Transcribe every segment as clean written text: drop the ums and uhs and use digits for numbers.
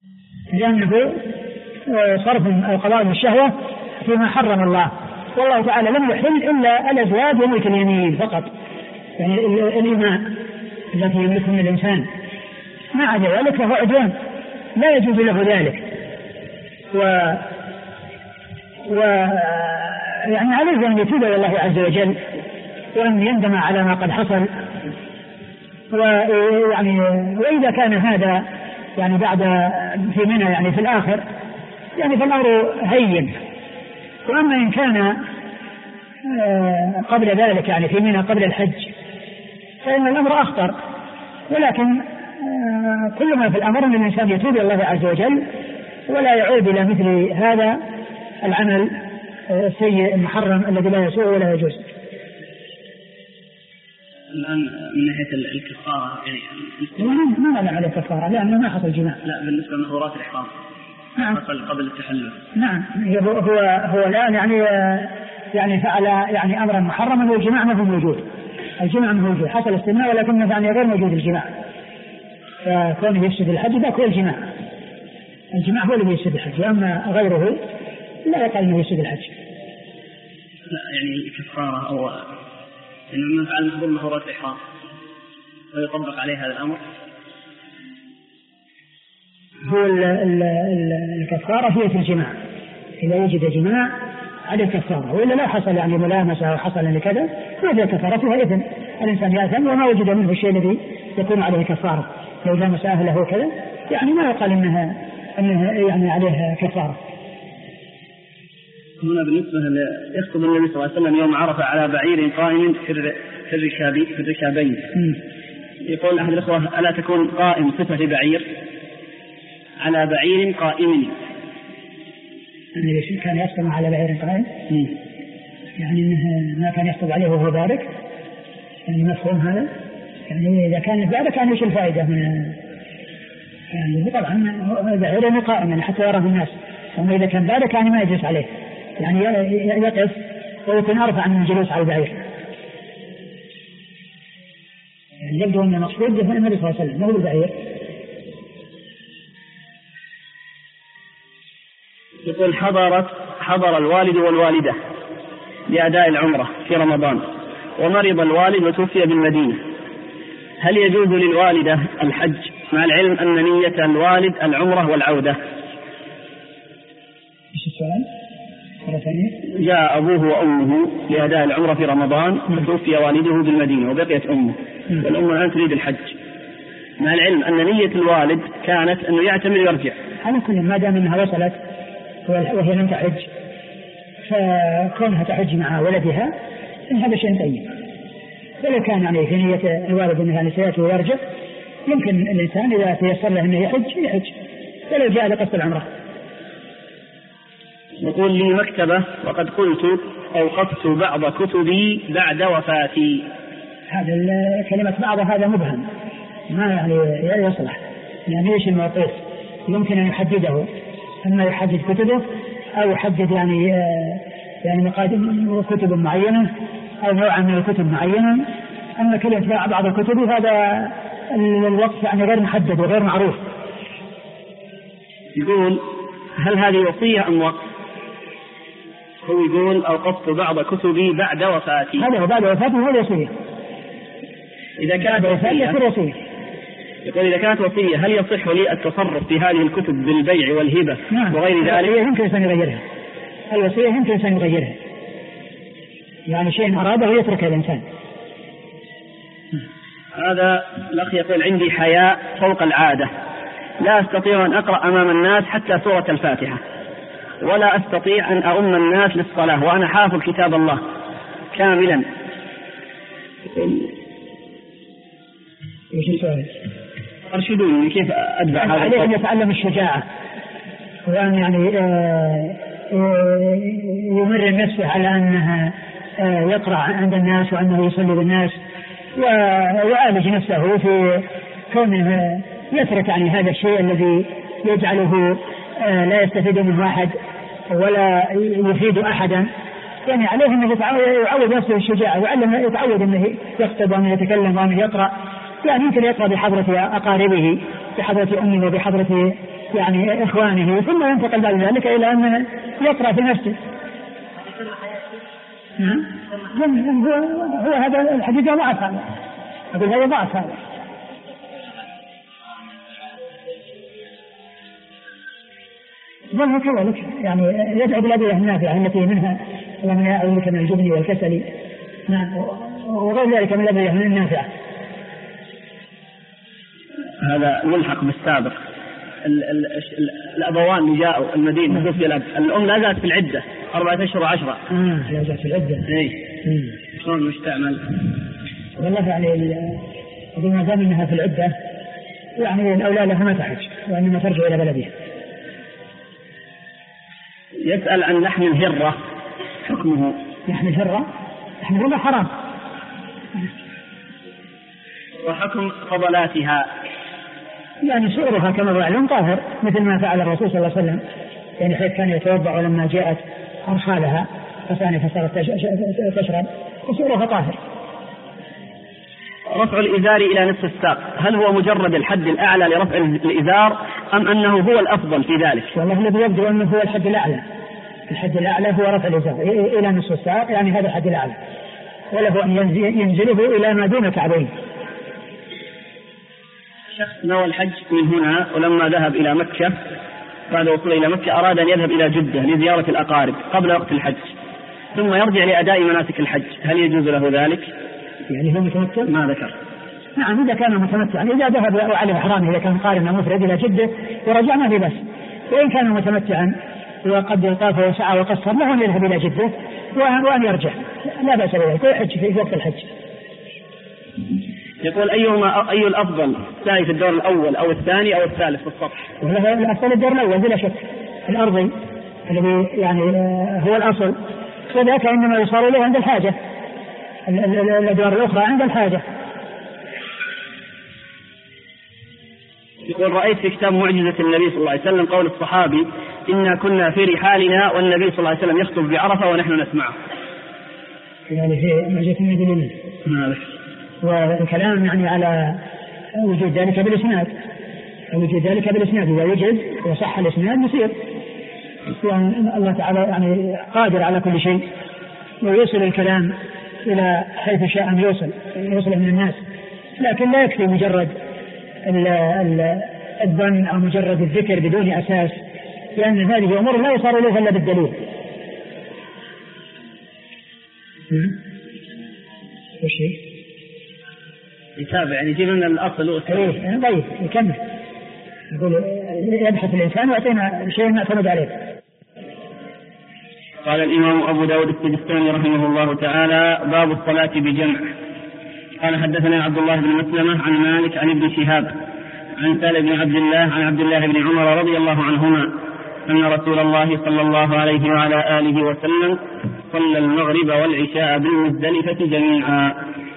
لأنه صرف أو قضاء الشهوة فيما حرم الله، والله تعالى لم يحل إلا الأزواج وملك اليمين فقط، يعني الإماء التي يملكها الإنسان، ما عدا ذلك فهو عدوان لا يجوز له ذلك. يعني عليه أن يتوب إلى الله عز وجل وأن يندم على ما قد حصل. ويعني وإذا كان هذا يعني بعد في منى يعني في الآخر يعني فالأمر هين، وأما إن كان قبل ذلك يعني في منى قبل الحج فإن الأمر أخطر. ولكن كل ما في الأمر أن الإنسان يتوب إلى الله عز وجل ولا يعود إلى مثل هذا العمل السيء المحرم الذي لا يسوء ولا يجوز. الآن من ناحية الكفارة يعني ما نعلم على الكفارة لأنه ما حصل جماع. لا بالنسبة لمحظورات الإحرام نعم حصل قبل التحلل. نعم هو الآن يعني فعل يعني أمرا محرما والجماع ما هو موجود. الجماع موجود حصل استثناء ولكنه يعني غير موجود الجماع، فكونه يفسد الحج ذاك هو الجماع. الجماع هو الذي يفسد الحج، أما غيره لا يقال أنه يفسد الحج. لا يعني الكفارة أو إنه من فعل محظور محظورات الإحرام ويطبق عليه هذا الأمر. هو الكفارة هي في الجماع، إذا وجد جماع على الكفارة، وإلا لا حصل يعني ملامسة أو حصل لكذا وإذا كفارتها إذن الإنسان يأثم وما وجد منه الشيء الذي يكون عليه كفارة. لو لامس أهله كذا يعني ما يقال إنها يعني عليه كفارة. هنا بالنسبة يخطب النبي صلى الله عليه وسلم يوم عرفة على بعير قائم في الركابين. يقول أحد الأخوة ألا تكون قائم صفة بعير على بعير قائم؟ يعني كان يخطب على بعير قائم يعني إنه ما كان يخطب عليه وهو بارك، يعني مفهوم هذا؟ يعني إذا كان بارك كان إيش الفائدة من يعني طبعا بعير قائم يعني حتى يراه الناس، أما إذا كان بارك يعني ما يجلس عليه يعني يقف ويكون أرفع من الجلوس على البعير. يعني يبدو أن المقصود به النبي صلى الله عليه وسلم مو البعير. يقول حضر الوالد والوالدة لأداء العمرة في رمضان ومرض الوالد وتوفي بالمدينة، هل يجوز للوالدة الحج مع العلم أن نية الوالد العمرة والعودة؟ إيش السؤال؟ جاء أبوه وأمه لأداء العمرة في رمضان وتوفي والده بالمدينة وبقيت أمه والأم الآن تريد الحج، مع العلم أن نية الوالد كانت أنه يعتمر ويرجع. على كل ما دام أنها وصلت وهي لم تحج فكونها تحج مع ولدها إن هذا شيء طيب. ولو كان يعني في نية الوالد أنها سيأتي ويرجع يمكن الإنسان إذا تيسر له أنه يحج ولو جاء لقصد العمرة. يقول لي مكتبة وقد قلت أوقفت بعض كتبي بعد وفاتي. هذا كلمة بعض هذا مبهم ما يعني يصلح، يعني ايش الموقف يمكن أن يحدده، أما يحدد كتبه أو يحدد يعني مقادم كتب معينة أو نوعا من الكتب معينة. أما كلمة بعض الكتب هذا الوقت يعني غير محدد وغير معروف. يقول هل هذه وصية أم وقت؟ هو يقول أوقفت بعض كتبي بعد وفاتي. هذا بعد وفاتي هو وصية. إذا كانت وصية يقول إذا كانت وصية هل يصح لي التصرف في هذه الكتب بالبيع والهبة وغير ذلك؟ يمكن أن يغيرها. الوصية يمكن أن يغيرها، يعني شيء أراده يتركه الإنسان. هذا الأخ يقول عندي حياء فوق العادة، لا أستطيع أن أقرأ أمام الناس حتى سورة الفاتحة، ولا أستطيع أن أؤم الناس للصلاة وأنا حافظ كتاب الله كاملا. ايش السؤال؟ أرشدوني كيف أتبع هذا؟ عليه أن يتعلم الشجاعة وأن يعني يمر نفسه على أنه يقرأ عند الناس وأنه يصلي بالناس، ويعالج نفسه في كونه يترك يعني هذا الشيء الذي يجعله لا يستفيد منه أحد ولا يفيد أحدا. يعني عليه أنه يعود نفسه الشجاعة يتعود أنه يكتب وأنه يتكلم وأنه يقرأ، يعني يمكن يقرأ بحضرة أقاربه بحضرة أمه وبحضرة يعني إخوانه، ثم ينتقل بعد ذلك إلى أن يقرأ في المسجد. هو هذا الحديث ضعف هذا، أقول هذا ضعف هذا. ظنه كذلك يعني يدعو بالأدوية النافعة التي منها اللهم أعوذ بك من الجبن والكسل وغير ذلك من الأدوية النافعة. هذا ملحق بالسابق. الأبوان اللي جاءوا المدينة الأم لا زالت في العدة 4 أشهر و10. لا زالت في العدة. إيه. شلون مستعمل؟ والله يعني ما دام أنها في العدة يعني الأولى لها ما تحج وإنما ترجع إلى بلدها. يسأل عن لحم الهرة حكمه. لحم الهرة حرام. وحكم فضلاتها يعني سؤرها كما معلوم طاهر، مثل ما فعل الرسول صلى الله عليه وسلم، يعني حيث كان يتوضأ ولما جاءت أرخالها فثاني فصارت تشرب وسؤرها طاهر. رفع الإزار إلى نصف الساق، هل هو مجرد الحد الأعلى لرفع الإزار أم أنه هو الأفضل في ذلك؟ والله الذي يبدو أنه هو الحد الأعلى. الحد الأعلى هو رفع الإزار إلى نصف الساق، يعني هذا الحد الأعلى، وله أن ينزله إلى ما دون كعبين. شخص نوى الحج من هنا ولما ذهب إلى مكة بعد وصوله إلى مكة أراد أن يذهب إلى جدة لزيارة الأقارب قبل وقت الحج ثم يرجع لأداء مناسك الحج، هل يجوز له ذلك؟ يعني هو متمتع؟ ما ذكر. نعم إذا كان متمتعا، إذا ذهب وعليه إحرامه إذا كان قارنا مفرد إلى جدة ورجع ما في بس. وإن كان متمتعا وقد طاف وسعى وقصر له أن يذهب إلى جدة وأن يرجع لا بأس بذلك ويحج في وقت الحج. يقول أي الأفضل سعي في الدور الأول أو الثاني أو الثالث في السطح؟ الأفضل الدور الأول بلا شك، الأرضي الذي يعني هو الأصل، وذاك إنما يصار له عند الحاجة، الأدوار الأخرى عند الحاجة. يقول رأيت في كتاب معجزة النبي صلى الله عليه وسلم قول الصحابي إنا كنا في رحالنا والنبي صلى الله عليه وسلم يخطب بعرفة ونحن نسمعه. يعني في معجزة النبي والكلام يعني على وجود ذلك بالإسناد، وجود ذلك بالإسناد إذا وجد وصح الإسناد يصير، الله تعالى يعني قادر على كل شيء ويوصل الكلام إلى حيث شاء أن يوصل من الناس، لكن لا يكفي مجرد الظن أو مجرد الذكر بدون أساس، لأن هذه أمور لا يصار له إلا بالدليل. وشيء يتابع يعني يجيب لنا الأصل والثاني. طيب يكمل يقول يبحث الإنسان ويعطينا شيء نعتمد عليه. قال الإمام أبو داود السجستاني رحمه الله تعالى: باب الصلاة بجمع. قال حدثنا عبد الله بن مسلمة عن مالك عن ابن شهاب عن سالم بن عبد الله عن عبد الله بن عمر رضي الله عنهما أن رسول الله صلى الله عليه وعلى آله وسلم صلى المغرب والعشاء بالمزدلفة جميعا.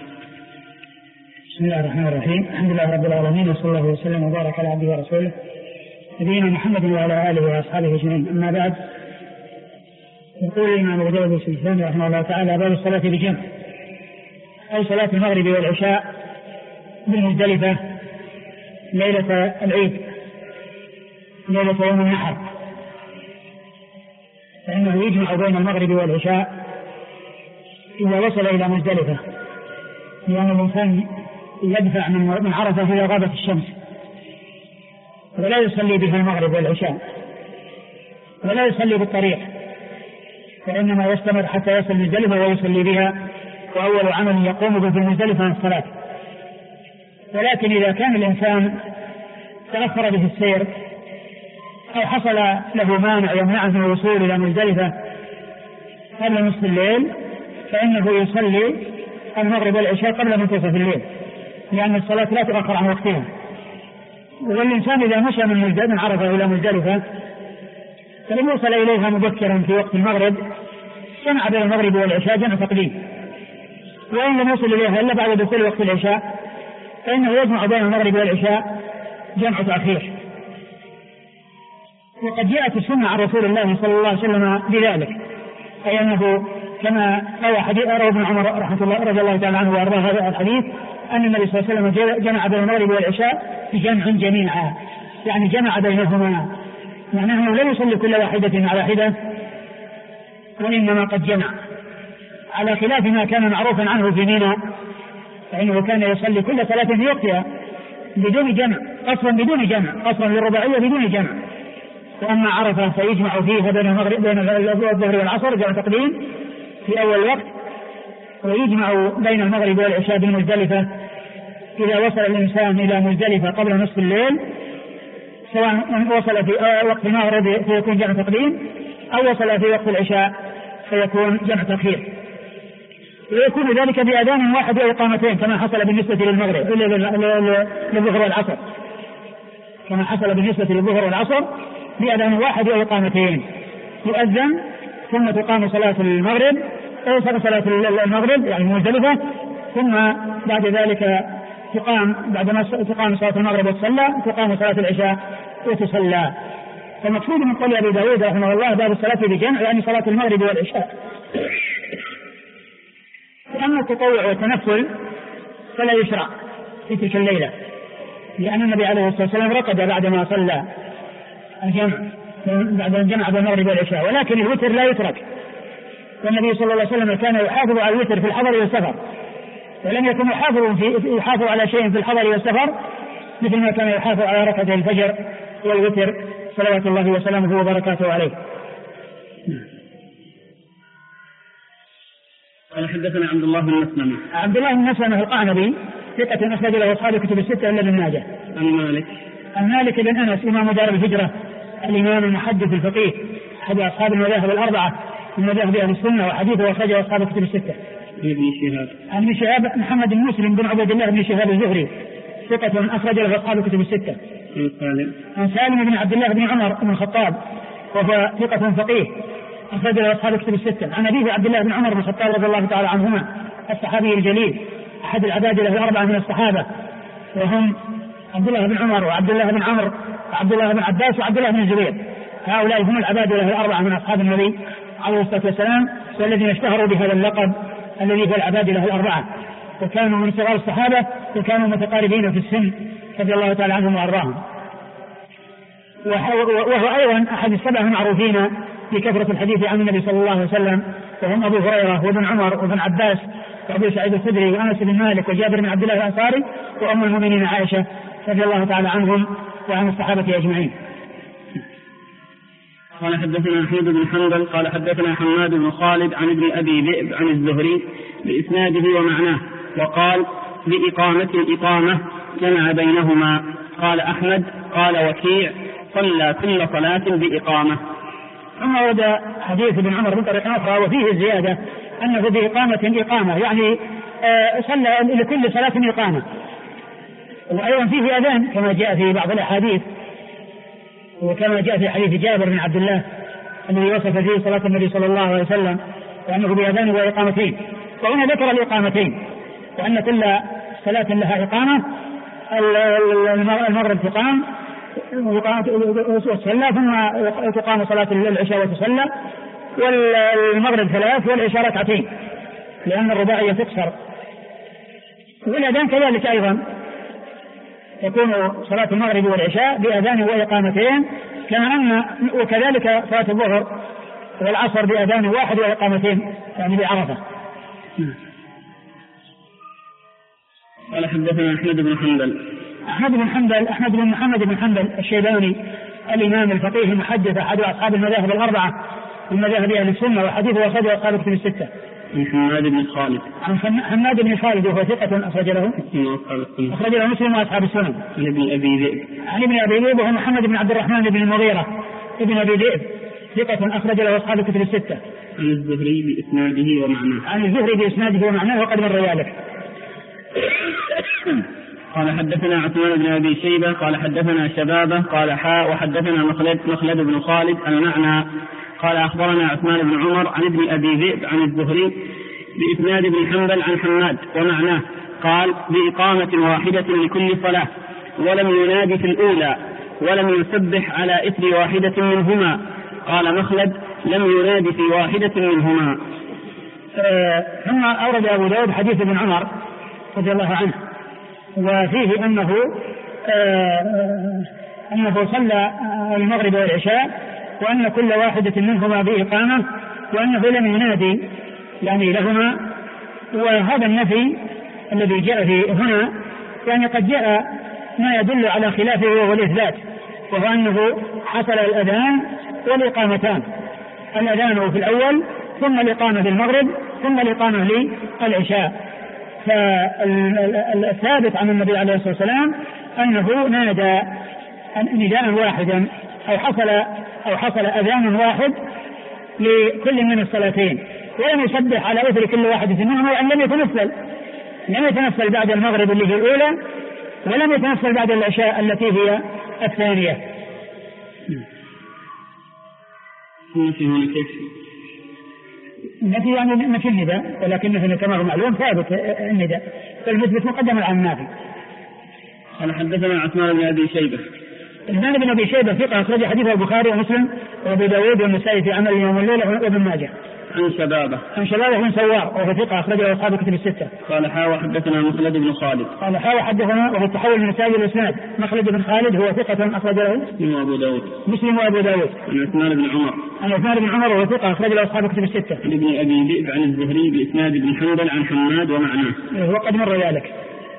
بسم الله الرحمن الرحيم، الحمد لله رب العالمين، وصلى الله وسلم وبارك على عبده ورسوله نبينا محمد وعلى آله وأصحابه أجمعين. أما بعد، يقول الإمام أبو داود السجستاني رحمه الله تعالى: باب الصلاة بجمع، أي صلاة المغرب والعشاء بالمزدلفة ليلة العيد، ليلة يوم النحر، فإنه يجمع بين المغرب والعشاء إذا وصل إلى مزدلفة، لأن الإنسان يدفع من عرفة إلى غابة الشمس، ولا يصلي بها المغرب والعشاء، ولا يصلي بالطريق، فإنما يستمر حتى يصل مزدلفة ويصلي بها، وأول عمل يقوم به في المزدلفة الصلاة. ولكن إذا كان الإنسان تأخر به السير أو حصل له مانع يمنعه من الوصول إلى مزدلفة قبل نصف الليل، فإنه يصلي المغرب والعشاء قبل منتصف الليل، لأن الصلاة لا تؤخر عن وقتها. والإنسان إذا مشى من عرفة إلى مزدلفة فلم يوصل إليها مبكرا في وقت المغرب جمع بين المغرب والعشاء جمع تقديم، وإن لم يوصل إليها إلا بعد دخول وقت العشاء فإنه يجمع بين المغرب والعشاء جمع تأخير. وقد جاءت السنة عن رسول الله صلى الله عليه وسلم بذلك، أي أنه كما روى ابن عمر رحمه الله رضي الله تعالى عنه وأرضاه هذا الحديث أن النبي صلى الله عليه وسلم جمع بين المغرب والعشاء بجمع جميعا، يعني جمع بينهما، معناه أنه لا يصلي كل واحدة على حدة، وإنما قد جمع، على خلاف ما كان معروفا عنه في منى، فإنه كان يصلي كل صلاة في وقتها بدون جمع، قصرا بدون جمع، قصرا للرباعية بدون جمع. وأما عرفة فيجمع فيها بين الظهر والعصر جمع تقديم في أول وقت، ويجمع بين المغرب والعشاء بمزدلفة إذا وصل الإنسان إلى مزدلفة قبل نصف الليل، سواء وصل في وقت المغرب فيكون جمع تقديم، أو وصل في وقت العشاء فيكون جمع تأخير، ويكون ذلك بأذان واحد وإقامتين كما حصل بالنسبة للمغرب للظهر والعصر، كما حصل بالنسبة للظهر والعصر بأذان واحد وإقامتين، يؤذن ثم تقام صلاة المغرب يعني مزدلفة، ثم بعد ذلك تقام صلاة المغرب وتصلى، تقام صلاة العشاء وتصلى. فالمقصود من قول أبي داود رحمه الله باب الصلاة بجمع يعني صلاة المغرب والعشاء. أما التطوع والتنفل فلا يشرع في تلك الليلة، لأن النبي عليه الصلاة والسلام رقد بعدما صلى الجمع، بعد الجمع بين المغرب والعشاء، ولكن الوتر لا يترك، والنبي صلى الله عليه وسلم كان يحافظ على الوتر في الحضر والسفر، ولم يكن يحافظ على شيء في الحضر والسفر مثل ما كان يحافظ على ركعتي الفجر والوتر صلوات الله وسلامه وبركاته عليه. قال حدثنا عبد الله بن مسلمة. عبد الله بن مسلمة القعنبي ثقة أخرج له أصحاب الكتب الستة إلا ابن ماجه. عن مالك بن أنس إمام دار الهجرة الإمام المحدث الفقيه أحد أصحاب المذاهب الأربعة من مذاهب أهل السنة، وحديثه أخرجه أصحاب الكتب الستة. عن ابن شهاب محمد بن مسلم بن عبد الله بن شهاب الزهري ثقة أخرج له أصحاب الكتب الستة. عن سالم بن عبد الله بن عمر بن الخطاب وهو ثقة فقيه أخرج له أصحاب الكتب الستة. عن أبيه عبد الله بن عمر بن الخطاب رضي الله تعالى عنهما الصحابي الجليل أحد العباد له الأربعة من الصحابة، وهم عبد الله بن عمر وعبد الله بن عمرو وعبد الله بن عباس وعبد الله بن الزبير، هؤلاء هم العباد له الأربعة من أصحاب النبي عليه الصلاة والسلام، والذين اشتهروا بهذا اللقب الذي هو العباد له الأربعة، وكانوا من صغار الصحابة وكانوا متقاربين في السن رضي الله تعالى عنهم وأرضاهم. وهو أيضا أحد السبع المعروفين بكثرة الحديث عن النبي صلى الله عليه وسلم، وهم أبو هريرة وابن عمر وابن عباس وأبو سعيد الخدري وأنس بن مالك وجابر بن عبد الله الأنصاري وأم المؤمنين عائشة رضي الله تعالى عنهم وعن الصحابة أجمعين. قال حدثنا أحمد بن حنبل قال حدثنا حماد بن خالد عن ابن أبي ذئب عن الزهري بإسناده ومعناه، وقال بإقامة الإقامة جمع بينهما. قال أحمد قال وكيع صلى كل صلاة بإقامة. ثم ورد حديث ابن عمر من طريق أخرى وفيه الزيادة أنه بإقامة إقامة، يعني صلى لكل صلاة إقامة، وأيضا فيه أذان كما جاء في بعض الأحاديث، وكما جاء في حديث جابر بن عبد الله الذي وصف فيه صلاة النبي صلى الله عليه وسلم وأنه بأذان وإقامتين. وهنا ذكر الإقامتين وأن كل صلاة لها إقامة، المغرب تقام وتصلى، ثم تقام صلاة العشاء وتصلى، والمغرب ثلاث والعشاء ركعتين لأن الرباعية تكسر. والأذان كذلك أيضا تكون صلاة المغرب والعشاء بأذان وإقامتين، كما أن وكذلك صلاة الظهر والعصر بأذان واحد وإقامتين يعني بعرفة. قال حدثنا أحمد بن محمد بن حنبل الشيباني الإمام الفقيه المحدث أحد أصحاب المذاهب الأربعة من مذاهب أهل السنة، وحديثه أخرجه أصحاب الكتب الستة. عن حماد بن خالد. عن حماد بن خالد وهو ثقة أخرج له مسلم وأصحاب السنن. عن ابن أبي ذئب وهو محمد بن عبد الرحمن بن المغيرة ابن أبي ذئب ثقة أخرج له أصحاب الكتب الستة. عن الزهري بإسناده ومعناه وقد مر ذلك. قال حدثنا عثمان بن أبي شيبة قال حدثنا شبابة قال وحدثنا مخلد بن خالد المعنى قال أخبرنا عثمان بن عمر عن ابن أبي ذئب عن الزهري بإسناد بن حنبل عن حماد ومعناه قال بإقامة واحدة لكل صلاة، ولم ينادي في الأولى ولم يسبح على إثر واحدة منهما. قال مخلد لم ينادي في واحدة منهما. ثم أورد أبو داود حديث ابن عمر رضي الله عنه، وفيه أنه صلى المغرب والعشاء وأن كل واحدة منهما بإقامة وأنه لم ينادي يعني لهما. وهذا النفي الذي جاء في هنا يعني قد جاء ما يدل على خلافه وهو الإثبات، وهو أنه حصل الأذان والإقامتان، الأذان في الأول ثم الإقامة بالمغرب ثم الإقامة للعشاء. فالثابت عن النبي عليه الصلاة والسلام أنه نادى نداء واحدا أو حصل أذان واحد لكل من الصلاتين، ولم يسبح على أثر كل واحد منهما، وأن لم يتنفل بعد المغرب اللي هي الأولى، ولم يتنفل بعد العشاء التي هي الثانية. النفي يعني نفي النداء، ولكنه كما هو معلوم ثابت النداء، فالمثبت مقدم على النافي. قال حدثنا عثمان بن أبي شيبة. عثمان بن أبي شيبة ثقة أخرج حديثه البخاري ومسلم وأبو داود والنسائي في عمل يوم الليلة وابن ماجه. عن شبابة بن سوار وهو ثقة أخرجه أصحاب الكتب الستة. قال حدثنا مخلد بن خالد. قال حدثنا وهو التحول من مسائل الإسناد مخلد بن خالد هو ثقة أخرجه مسلم وأبو داود. عن عثمان بن عمر وهو ثقة أخرجه أصحاب الكتب الستة. عن ابن أبي ذئب عن الزهري بإسناد بن حنبل عن حماد ومعناه. وقد مر ذلك.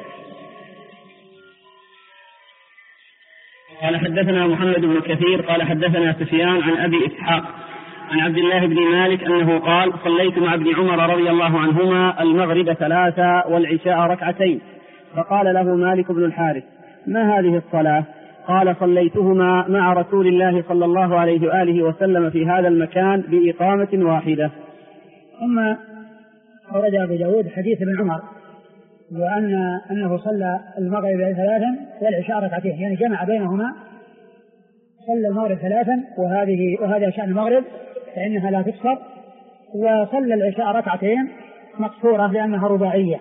قال حدثنا محمد بن كثير قال حدثنا سفيان عن أبي إسحاق عن عبد الله بن مالك أنه قال صليت مع ابن عمر رضي الله عنهما المغرب 3 والعشاء 2 فقال له مالك بن الحارث ما هذه الصلاة؟ قال صليتهما مع رسول الله صلى الله عليه وآله وسلم في هذا المكان بإقامة واحدة. ثم أورد أبو داود حديث ابن عمر أنه صلى المغرب 3 والعشاء 2، يعني جمع بينهما، صلى المغرب 3 وهذا شأن المغرب فإنها لا تقصر، وصلى العشاء 2 مقصورة لأنها رباعية.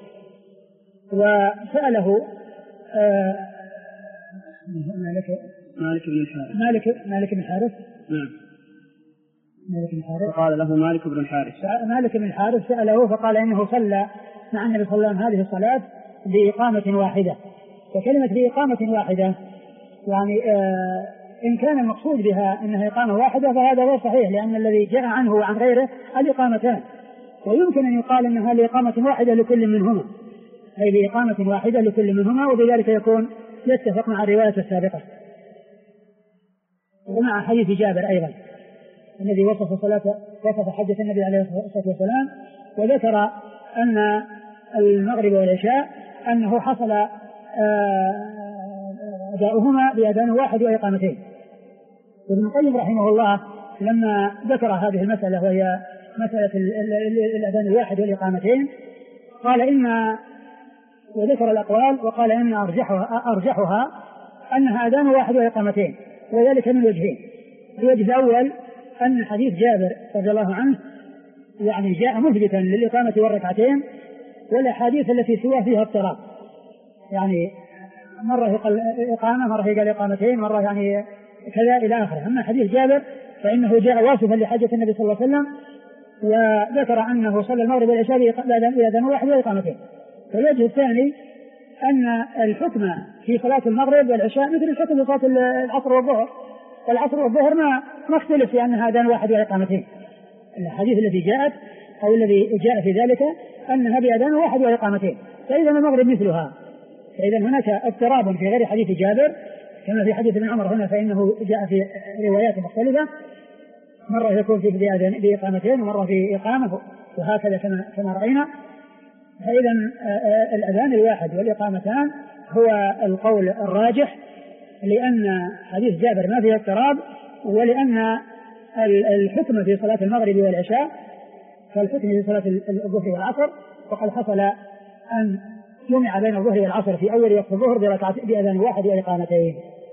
وسأله مالك بن الحارث قال له مالك بن الحارث سأله فقال إنه صلى مع النبي صلى الله عليه وسلم هذه الصلاة بإقامة واحدة. وكلمة بإقامة واحدة يعني إن كان المقصود بها أنها إقامة واحدة فهذا غير صحيح، لأن الذي جاء عنه وعن غيره الإقامتان، ويمكن أن يقال أنها لإقامة واحدة لكل منهما، أي لإقامة واحدة لكل منهما، وبذلك يكون يتفق مع الرواية السابقة ومع حديث جابر أيضا الذي وصف حجة النبي عليه الصلاة والسلام، وذكر أن المغرب والعشاء أنه حصل أداؤهما بأذان واحد وإقامتين. وابن القيم رحمه الله لما ذكر هذه المسألة وهي مسألة الأذان الواحد والإقامتين قال وذكر الأقوال وقال إن أرجحها أنها أذان واحد وإقامتين، وذلك من وجهين. الوجه الأول أن حديث جابر رضي الله عنه يعني جاء مثبتا للإقامة والركعتين، والأحاديث التي سواه فيها اضطراب، يعني مرة يقال إقامة مرة يقال إقامتين مرة يعني كذا إلى آخره. أما حديث جابر فإنه جاء واصفا لحجة النبي صلى الله عليه وسلم، وذكر أنه صلى المغرب والعشاء بأذان واحد وإقامتين. والوجه الثاني أن الحكم في صلاة المغرب والعشاء مثل الحكم في صلاة العصر والظهر، والعصر والظهر ما اختلف في أنها أذان واحد وإقامتين. الحديث الذي جاءت أو الذي جاء في ذلك أنها بأذان واحد وإقامتين، فإذا المغرب مثلها. فإذا هناك اضطراب في غير حديث جابر كما في حديث ابن عمر هنا، فإنه جاء في روايات مختلفة، مرة يكون فيه بإقامتين ومرة في إقامة، وهكذا كما رأينا. فإذا الأذان الواحد والإقامتان هو القول الراجح، لأن حديث جابر ما فيه اضطراب، ولأن الحكم في صلاة المغرب والعشاء كالحكم في صلاة الظهر والعصر، وقد حصل أن جمع بين الظهر والعصر في أول وقت الظهر بأذان واحد وإقامتين.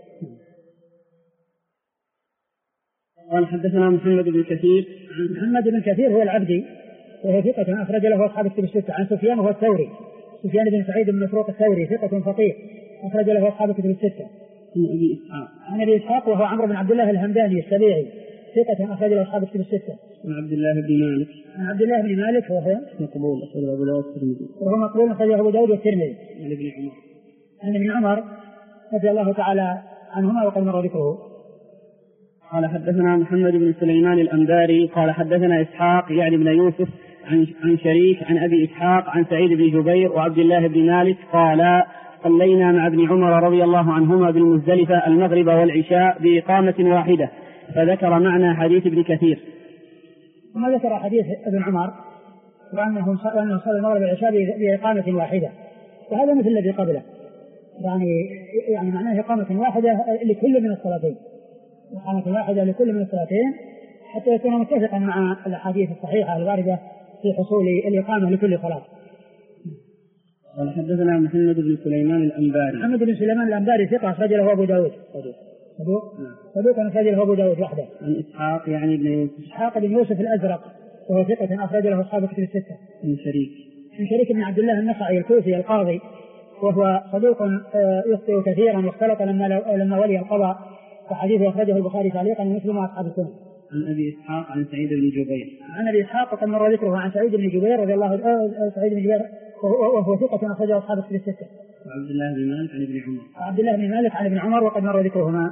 قال حدثنا محمد بن كثير هو العبدي وهو ثقة أخرج له أصحاب الكتب الستة. عن سفيان وهو الثوري، سفيان بن سعيد بن مسروق الثوري ثقة فقيه أخرج له أصحاب الكتب الستة. عن أبي إسحاق وهو عمرو بن عبد الله الهمداني السبيعي ثقة أخرج له أصحاب الكتب الستة. عن عبد الله بن مالك وهو مقبول أخرجه أبو داود والترمذي. وهو مقبول أخرجه أبو داود والترمذي. عن ابن عمر رضي الله تعالى عنهما وقد مر ذكره. قال حدثنا محمد بن سليمان الأنباري قال حدثنا إسحاق يعني بن يوسف عن شريك عن أبي إسحاق عن سعيد بن جبير وعبد الله بن مالك قال صلينا مع ابن عمر رضي الله عنهما بالمزدلفة المغرب والعشاء بإقامة واحدة، فذكر معنى حديث ابن كثير. ثم ذكر حديث ابن عمر وأنه صلى المغرب والعشاء بإقامة واحدة، وهذا مثل الذي قبله، يعني معناه إقامة واحدة لكل من الصلاتين، إقامة واحدة لكل من الصلاتين حتى يكون متفقا مع الأحاديث الصحيحة الواردة في حصول الإقامة لكل صلاة. قال حدثنا محمد بن سليمان الأنباري. محمد بن سليمان الأنباري ثقة أخرج له أبو داود. صدوق أخرج له أبو داود وحده. عن إسحاق يعني بن يوسف. إسحاق بن يوسف الأزرق وهو ثقة أخرج له أصحاب الكتب الستة. من شريك بن عبد الله النخعي الكوفي القاضي، وهو صدوق يخطئ كثيرا واختلط لما ولي القضاء، وحديثه أخرجه البخاري تعليقا ومسلم وأصحاب السنن. عن أبي إسحاق عن سعيد بن جبير. عن أبي إسحاق وقد مر ذكره عن سعيد بن جبير رضي الله عنه، سعيد بن جبير وهو ثقة أخرجه أصحاب الكتب الستة. وعبد الله بن مالك عن ابن عمر. عبد الله بن مالك عن ابن عمر وقد مر ذكرهما.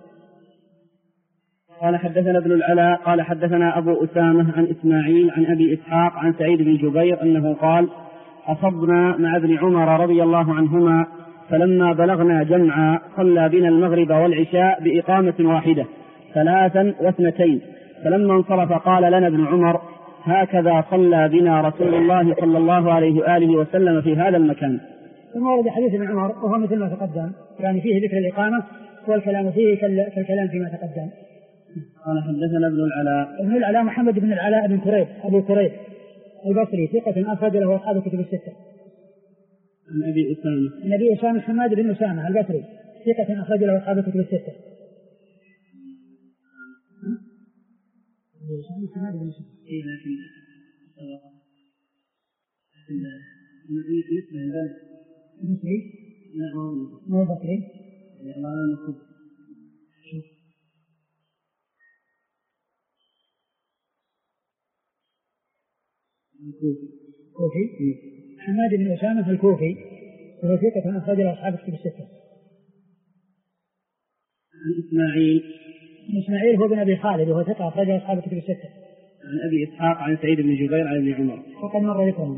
قال حدثنا ابن العلاء قال حدثنا أبو أسامة عن إسماعيل عن أبي إسحاق عن سعيد بن جبير أنه قال أصبنا مع ابن عمر رضي الله عنهما فلما بلغنا جمعا صلى بنا المغرب والعشاء بإقامة واحدة 3 و2، فلما انصرف قال لنا ابن عمر هكذا صلى بنا رسول الله صلى الله عليه وآله وسلم في هذا المكان. ثم ورد حديث ابن عمر وهو مثل ما تقدم، يعني فيه ذكر الإقامة والكلام فيه كالكلام فيما تقدم. قال حدثنا ابن العلاء محمد بن العلاء بن كريب أبو كريب البصري ثقة أخرج له أصحاب الكتب الستة. عن أبي أسامة حماد بن أسامة البصري ثقة أخرج له أصحاب الكتب الستة. كوفي حماد بن أسامة الكوفي وهو ثقة أخرج له أصحاب الكتب الستة. عن إسماعيل هو بن أبي خالد وهو ثقة أخرج له أصحاب الكتب الستة. عن أبي إسحاق عن سعيد بن جبير عن ابن عمر وقد مر ذكرهم.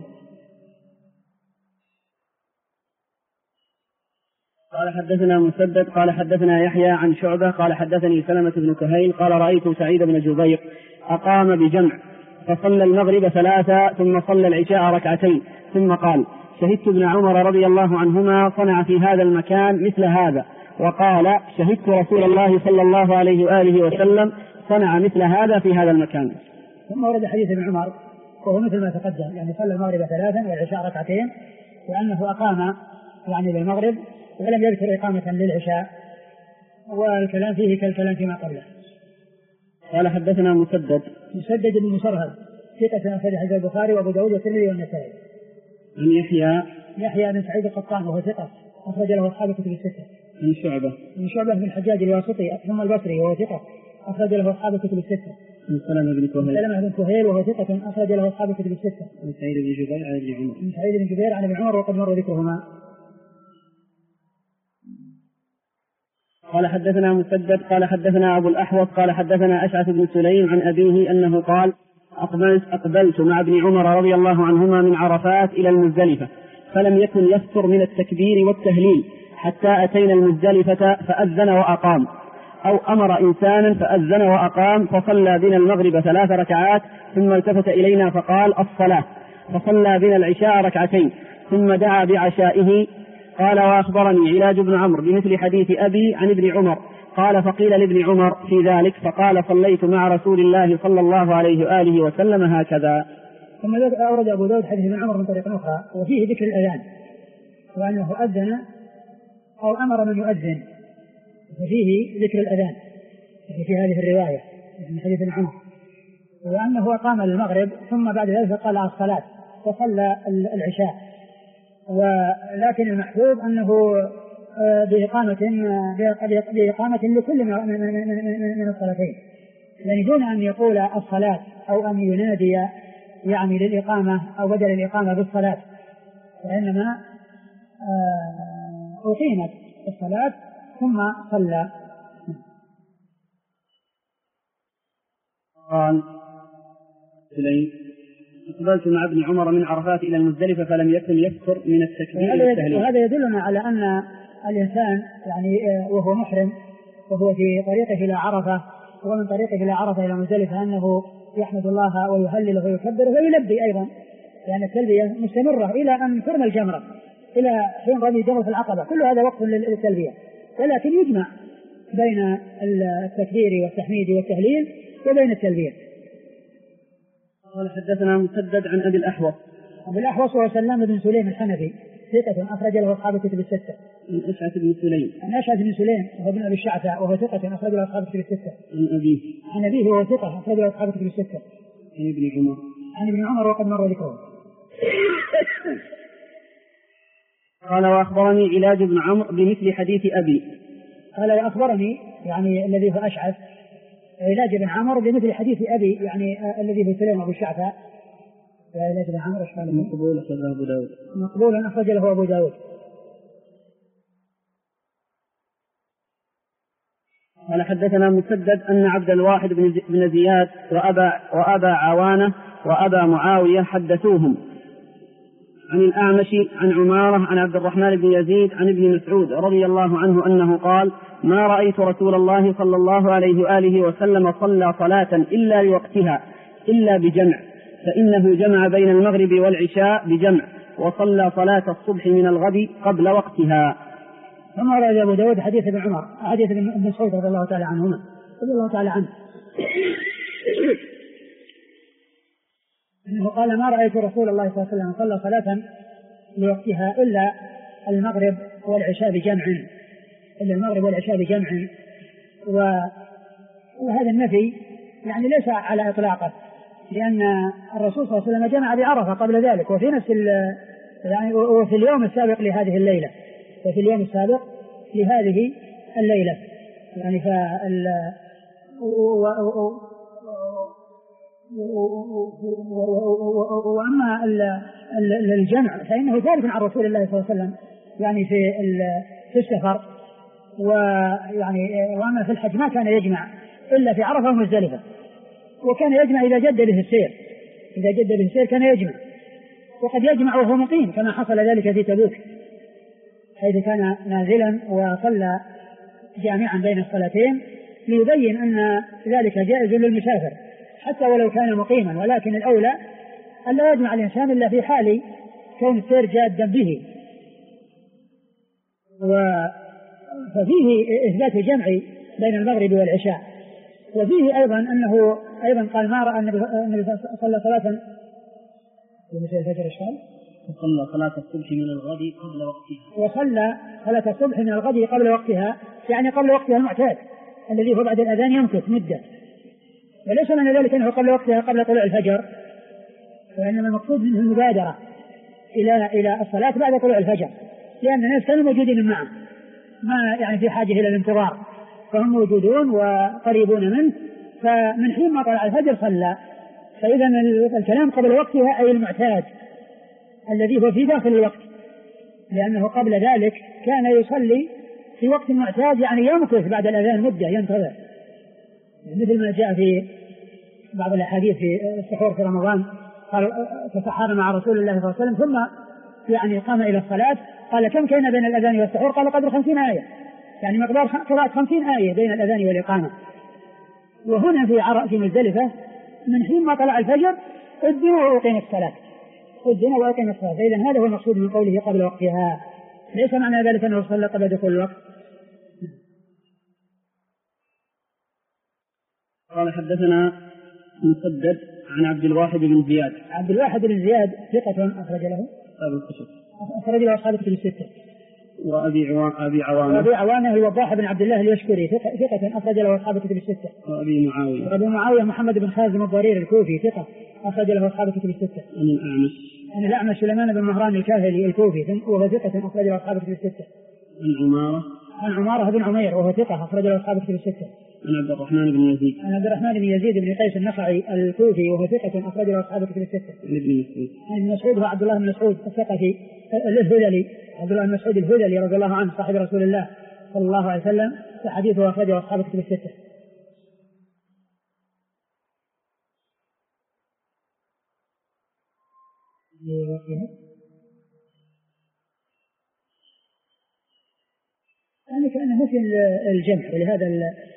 قال حدثنا مسدد قال حدثنا يحيى عن شعبة قال حدثني سلمة بن كهيل قال رأيت سعيد بن جبير أقام بجمع فصلى المغرب 3 ثم صلى العشاء 2 ركعتين ثم قال شهدت ابن عمر رضي الله عنهما صنع في هذا المكان مثل هذا، وقال شهدت رسول الله صلى الله عليه وآله وسلم صنع مثل هذا في هذا المكان. ثم ورد حديث ابن عمر وهو مثل ما تقدم، يعني صلى المغرب 3 والعشاء 2 ركعتين، وأنه أقام يعني للمغرب ولم يذكر إقامة للعشاء، والكلام فيه كالكلام فيما قبله. قال حدثنا مسدد بن مسرهد ثقة أخرج حديث البخاري وأبو داود والترمذي والنسائي. عن يحيى بن سعيد القطان وهو ثقة أخرج له أصحاب الكتب الستة. عن شعبة بن الحجاج الواسطي ثم البصري وهو ثقة أخرج له أصحاب الكتب الستة. عن سلمة بن كهيل وهو ثقة أخرج له أصحاب الكتب الستة. عن سعيد بن جبير عن ابن عمر وقد مر ذكرهما. قال حدثنا مسدد قال حدثنا أبو الأحوص قال حدثنا أشعث بن سليم عن أبيه أنه قال أقبلت مع ابن عمر رضي الله عنهما من عرفات إلى المزدلفة، فلم يكن يفتر من التكبير والتهليل حتى أتينا المزدلفة فأذن وأقام، أو أمر إنسانا فأذن وأقام، فصلى بنا المغرب 3 ركعات ثم التفت إلينا فقال الصلاة، فصلى بنا العشاء 2 ركعتين ثم دعا بعشائه. قال وأخبرني علاج بن عمرو بمثل حديث أبي عن ابن عمر قال فقيل لابن عمر في ذلك فقال صليت مع رسول الله صلى الله عليه وآله وسلم هكذا. ثم أورد أبو داود حديث ابن عمر من طريق أخرى وفيه ذكر الأذان وأنه أذن أو أمر من يؤذن، وفيه ذكر الأذان في هذه الرواية من حديث ابن عمر، وأنه أقام المغرب ثم بعد ذلك قال الصلاة وصلى العشاء، ولكن المحبوب أنه بإقامة لكل من الصلاتين، يعني دون أن يقول الصلاة أو أن ينادي يعني للإقامة أو بدل الإقامة بالصلاة، وإنما أقيمت الصلاة ثم صلى. قال إليه: أقبلت مع ابن عمر من عرفات إلى المزدلفة فلم يكن يكثر من التكبير والتهليل. وهذا يدلنا على أن الإنسان يعني وهو محرم وهو في طريقه إلى عرفة ومن طريقه إلى عرفة إلى مزدلفة أنه يحمد الله ويهلل ويكبر ويلبي أيضا، لأن التلبية مستمرة إلى أن ترمى الجمرة، إلى حين رمي جمرة العقبة، كل هذا وقت للتلبية، ولكن يجمع بين التكبير والتحميد والتهليل وبين التلبية. قال: حدثنا مسدد عن أبي الأحوص. أبي الأحوص هو سلام بن سليم الحنفي، ثقة أخرج له أصحاب الكتب الستة. عن أشعث بن سليم. عن أشعث بن سليم وهو ابن أبي الشعثاء وهو ثقة أخرج له أصحاب الكتب الستة. عن أبيه. عن أبيه وهو ثقة أخرج له أصحاب الكتب الستة. عن ابن عمر. عن ابن عمر وقد مر ذكره. قال: وأخبرني علاج بن عمرو بمثل حديث أبي. قال: وأخبرني يعني الذي هو أشعث علاج بن عمرو بمثل حديث أبي يعني الذي هو سليم أبو الشعثاء. علاج بن عمرو مقبول أخرجه أبو داود. مقبول أخرج له أبو داود. قال: حدثنا مسدد أن عبد الواحد بن زياد وأبا عوانة وأبا معاوية حدثوهم عن الأعمش عن عمارة عن عبد الرحمن بن يزيد عن ابن مسعود رضي الله عنه أنه قال: ما رأيت رسول الله صلى الله عليه وآله وسلم صلى صلاة إلا لوقتها إلا بجمع، فإنه جمع بين المغرب والعشاء بجمع، وصلى صلاة الصبح من الغد قبل وقتها. ثم رأى أبو داود حديث ابن عمر حديث ابن مسعود رضي الله تعالى عنهما رضي الله تعالى عنه أنه قال: ما رأيت رسول الله صلى الله عليه وسلم صلى صلاة لوقتها إلا المغرب والعشاء بجمع، إلا المغرب والعشاء بجمع. وهذا النفي يعني ليس على إطلاقه، لأن الرسول صلى الله عليه وسلم جمع بعرفة قبل ذلك وفي نفس يعني وفي اليوم السابق لهذه الليلة، وفي اليوم السابق لهذه الليلة يعني وأما الجمع فإنه ثابت عن رسول الله صلى الله عليه وسلم يعني في السفر، ويعني وأما في الحج ما كان يجمع إلا في عرفة ومزدلفة، وكان يجمع إذا جد به السير، إذا جد به السير كان يجمع، وقد يجمع وهو مقيم كما حصل ذلك في تبوك حيث كان نازلا وصلى جامعا بين الصلاتين، ليبين أن ذلك جائز للمسافر حتى ولو كان مقيما، ولكن الأولى أن لا يجمع الإنسان إلا في حال كون السير جادا به. ففيه إثبات الجمع بين المغرب والعشاء، وفيه أيضا أنه أيضا قال: ما رأى النبي صلى صلاة في مثل الفجر الشام وصلى صلاة الصبح من الغد قبل وقتها، وصلى صلاة الصبح من الغد قبل وقتها، يعني قبل وقتها المعتاد الذي هو بعد الأذان يمكث مدة، وليس من ذلك أنه قبل وقتها قبل طلوع الفجر، وإنما المقصود منه المبادرة إلى الصلاة بعد طلوع الفجر، لأن الناس كانوا موجودين معه ما يعني في حاجة إلى الانتظار، فهم موجودون وقريبون منه، فمن حين ما طلع الفجر صلى. فإذا الكلام قبل وقتها أي المعتاد الذي هو في داخل الوقت، لأنه قبل ذلك كان يصلي في وقت معتاد يعني يمكث بعد الأذان مدة ينتظر، مثل ما جاء في بعض الأحاديث في السحور في رمضان، قال: تسحر مع رسول الله صلى الله عليه وسلم ثم يعني قام إلى الصلاة، قال: كم كان بين الأذان والسحور؟ قال: قدر 50 آية، يعني مقدار قراءة 50 آية بين الأذان والإقامة. وهنا في مزدلفة من حين ما طلع الفجر أذن وأقيم الصلاة، أذن وأقيم الصلاة، فإذا هذا هو المقصود من قوله قبل وقتها، ليس معنى ذلك أنه صلى قبل دخول الوقت. قال: حدثنا مسدد عن عبد الواحد بن زياد. عبد الواحد بن زياد ثقة أخرج له أخرج له أصحاب الكتب الستة. وأبي عوانة الوضاح بن عبد الله اليشكري ثقة أخرج له أصحاب الكتب الستة. وأبي معاوية محمد بن خازم الضرير الكوفي ثقة أخرج له أصحاب الكتب الستة. عن الأعمش سليمان بن مهران الكاهلي الكوفي وهو ثقة أخرج له أصحاب الكتب الستة. عن عمارة بن عمير وهو ثقة أخرج له أصحاب الكتب الستة. عن عبد الرحمن بن يزيد بن قيس النخعي الكوفي وهو ثقة أخرج له أصحاب الكتب الستة. عن ابن مسعود هو عبد الله بن مسعود الثقفي الهذلي، عبد الله بن مسعود الهذلي رضي الله عنه صاحب رسول الله صلى الله عليه وسلم في حديث أخرجه أصحاب الكتب الستة. يعني كأنه مثل الجمع، ولهذا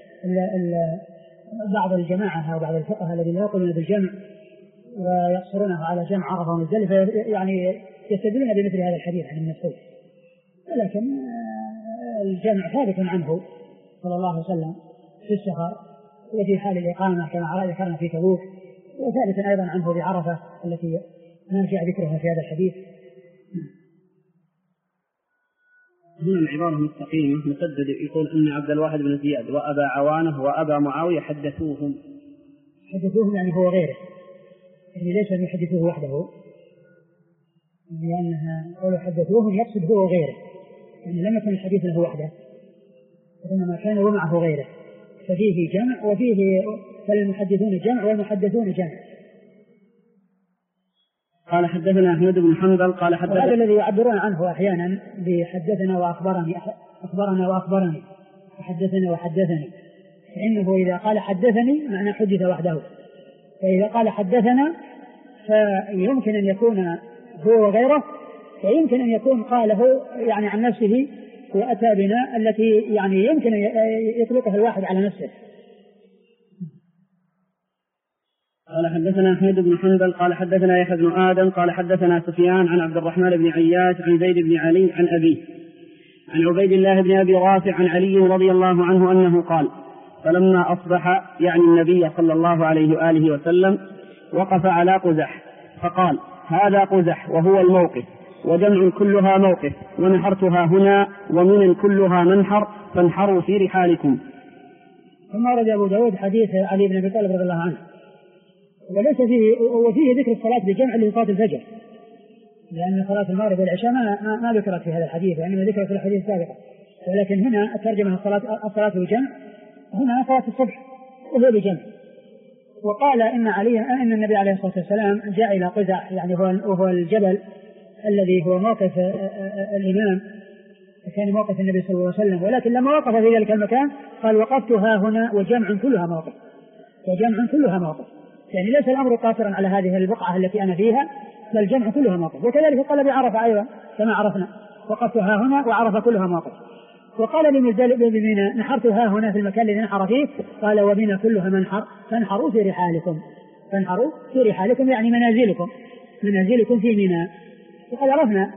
بعض الجماعة أو بعض الفقهاء الذين يقولون بالجمع ويقصرونه على جمع عرفة ومزدلفة يعني يستدلون بمثل هذا الحديث عن المسعود، ولكن الجمع ثابت عنه صلى الله عليه وسلم في السفر وفي حال الإقامة كما ذكرنا في تبوك، وثابت أيضا عنه بعرفة التي ما جاء ذكرها في هذا الحديث. هنا العبارة مستقيمة. مسدد يقول أن عبد الواحد بن زياد وأبا عوانة وأبا معاوية حدثوهم يعني هو غيره، يعني ليس أن يحدثوه وحده، لأنها قولوا حدثوهم يقصد هو غيره، يعني لم يكن الحديث له وحده وإنما كان ومعه غيره، ففيه جمع وفيه فالمحدثون جمع والمحدثون جمع. قال حدثنا أحمد بن حنبل قال حدثنا، وهذا الذي يعبرون عنه أحيانا بحدثنا وأخبرني، أخبرنا وأخبرني وحدثنا وحدثني، فإنه إذا قال حدثني معنى حدث وحده، فإذا قال حدثنا فيمكن أن يكون هو وغيره، ويمكن أن يكون قاله يعني عن نفسه وأتى بنا التي يعني يمكن أن يطلقها الواحد على نفسه. قال حدثنا أحمد بن حنبل قال حدثنا يحيى بن آدم قال حدثنا سفيان عن عبد الرحمن بن عياش عن زيد بن علي عن أبيه عن عبيد الله بن أبي رافع عن علي رضي الله عنه أنه قال: فلما أصبح يعني النبي صلى الله عليه وآله وسلم وقف على قزح فقال: هذا قزح وهو الموقف، وجمع كلها موقف، ونحرتها هنا، ومن كلها منحر، فانحروا في رحالكم. ثم ورد أبو داود حديث علي بن أبي طالب رضي الله عنه، وليس فيه وفيه ذكر الصلاة بجمع لصلاة الفجر، لأن صلاة المغرب والعشاء ما ذكرت في هذا الحديث، وإنما ذكرت في الحديث السابق، ولكن هنا الترجمة الصلاة بجمع، هنا صلاة الصبح وهي بجمع. وقال إن النبي عليه الصلاة والسلام جاء إلى قزح، يعني هو الجبل الذي هو موقف الإمام، كان موقف النبي صلى الله عليه وسلم، ولكن لما وقف في ذلك المكان قال: وقفت ها هنا وجمع كلها موقف، وجمع كلها موقف، يعني ليس الأمر قاصرا على هذه البقعة التي أنا فيها، بل جمع كلها موقف. وكذلك قال بعرفة أيضا كما عرفنا: وقفت ها هنا وعرف كلها موقف. وقال بمنى: نحرت ها هنا في المكان الذي نحر فيه، قال: ومنى كلها منحر، فانحروا في رحالكم، فانحروا في رحالكم يعني منازلكم في منى. وقد عرفنا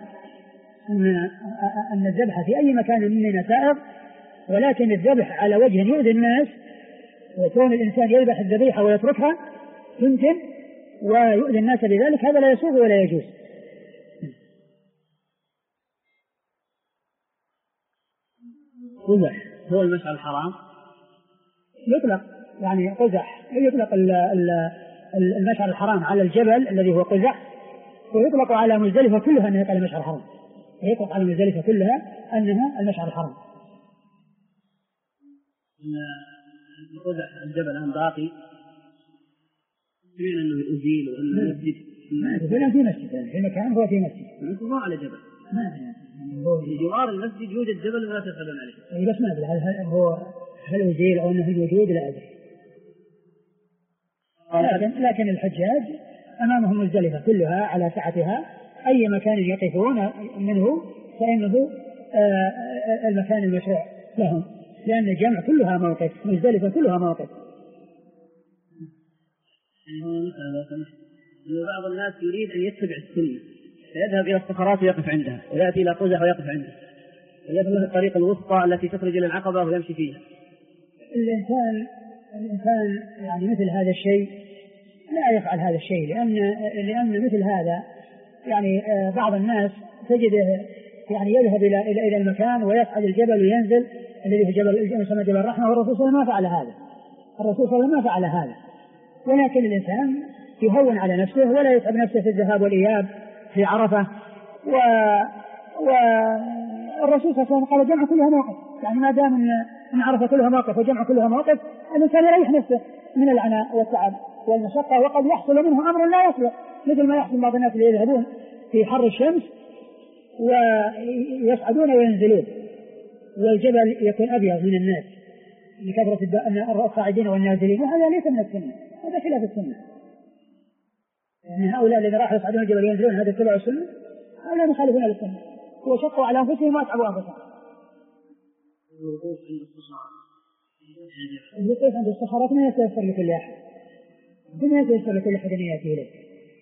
أن الذبح في أي مكان من منى سائغ، ولكن الذبح على وجه يؤذي الناس، وكون الإنسان يذبح الذبيحة ويتركها يمكن ويؤذي الناس بذلك، هذا لا يسوغ ولا يجوز. قزح هو المشعر الحرام، يطلق يعني قزح، يطلق المشعر الحرام على الجبل الذي هو قزح، ويطلق على مزدلفة كلها أنها قال المشعر الحرام، يطلق على مزدلفة كلها أنها المشعر الحرام. قزح الجبل أم باقي من أنه يزيل وأنه يسجد في مسجد، في مكان هو في مسجد، هو على جبل، في جوار المسجد يوجد جبل ولا تفعلون عليه. بس ما أدري هل يزيل أو أنه الوجود لا أدري. لكن الحجاج أمامهم مزدلفة كلها على سعتها، أي مكان يقفون منه فإنه المكان المشروع لهم، لأن الجمع كلها موقف، مزدلفة كلها موقف. بعض الناس يريد أن يتبع السنة فيذهب إلى الصخرات ويقف عندها، ويأتي إلى قزح ويقف عندها، فيذهب له الطريق الوسطى التي تخرج إلى العقبة ويمشي فيها. الإنسان يعني مثل هذا الشيء لا يفعل هذا الشيء، لأن مثل هذا يعني بعض الناس تجده يعني يذهب إلى المكان ويصعد الجبل وينزل الذي هو جبل يسمى جبل الرحمة، والرسول صلى الله عليه وسلم ما فعل هذا، الرسول صلى الله عليه وسلم ما فعل هذا. ولكن الإنسان يهون على نفسه ولا يتعب نفسه في الذهاب والإياب في عرفة، والرسول صلى الله عليه وسلم قال: جمع كلها موقف، يعني ما دام أن عرفة كلها موقف وجمع كلها موقف، الإنسان يريح نفسه من العناء والتعب والمشقة، وقد يحصل منه أمر لا يصلح، مثل ما يحصل بعض الناس اللي يذهبون في حر الشمس ويصعدون وينزلون، والجبل يكون أبيض من الناس لكثرة الصاعدين والنازلين، وهذا ليس من السنة، هذا خلاف السنة. يعني هؤلاء الذين راحوا يصعدون الجبل ينزلون هذا اتباع السنة، هؤلاء مخالفون للسنة وشقوا على أنفسهم وأتعبوا أنفسهم. الوقوف عند الصخرات ما يتيسر لكل أحد، ما يتيسر لكل أحد أن يأتي إليه،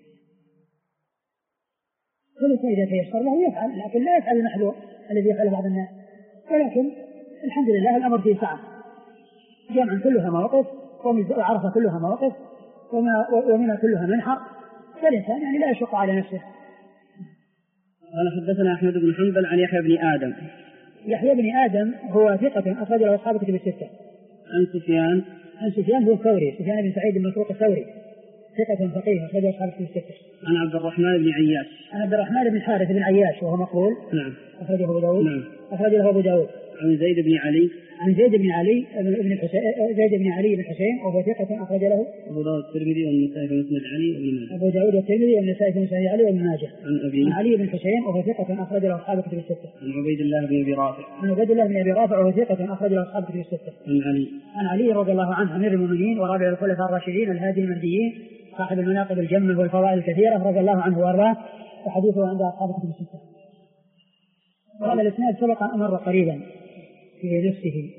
كل شيء إذا تيسر له يفعل، لكن لا يفعل المحذور الذي يفعله بعض الناس. ولكن الحمد لله الأمر فيه سعة، جمع كلها مواقف، وعرفة كلها مواقف، ومنها كلها منحر، فالإنسان يعني لا يشق على نفسه. قال حدثنا أحمد بن حنبل عن يحيى بن آدم. يحيى بن آدم هو ثقة أخرج له أصحاب الكتب الستة. عن سفيان هو الثوري، سفيان بن سعيد بن مسروق الثوري، ثقة فقيه أخرج له أصحاب الكتب الستة. عن عبد الرحمن بن عياش. عن عبد الرحمن بن حارث بن عياش وهو مقبول. نعم. أخرجه أبو داود. نعم. أخرجه أبو داود. عن زيد بن علي. عن زيد بن علي بن الحسين، زيد بن علي بن الحسين وهو ثقة أخرج له أبو داود الترمذي والنسائي في مسند علي وابن ماجه. أبو داود الترمذي والنسائي في مسند علي وابن ماجه. عن علي بن الحسين وهو ثقة أخرج له أصحاب الكتب الستة. عن عبيد الله بن أبي رافع. عن عبيد الله بن أبي رافع وهو ثقة أخرج له أصحاب الكتب الستة. عن علي رضي الله عنه أمير المؤمنين ورابع الخلفاء الراشدين الهادي المهديين صاحب المناقب الجمة والفضائل الكثيرة رضي الله عنه وأرضاه، وحديثه عند أصحاب الكتب الستة. وهذا الإسناد سبق مر قريبا في نفسه.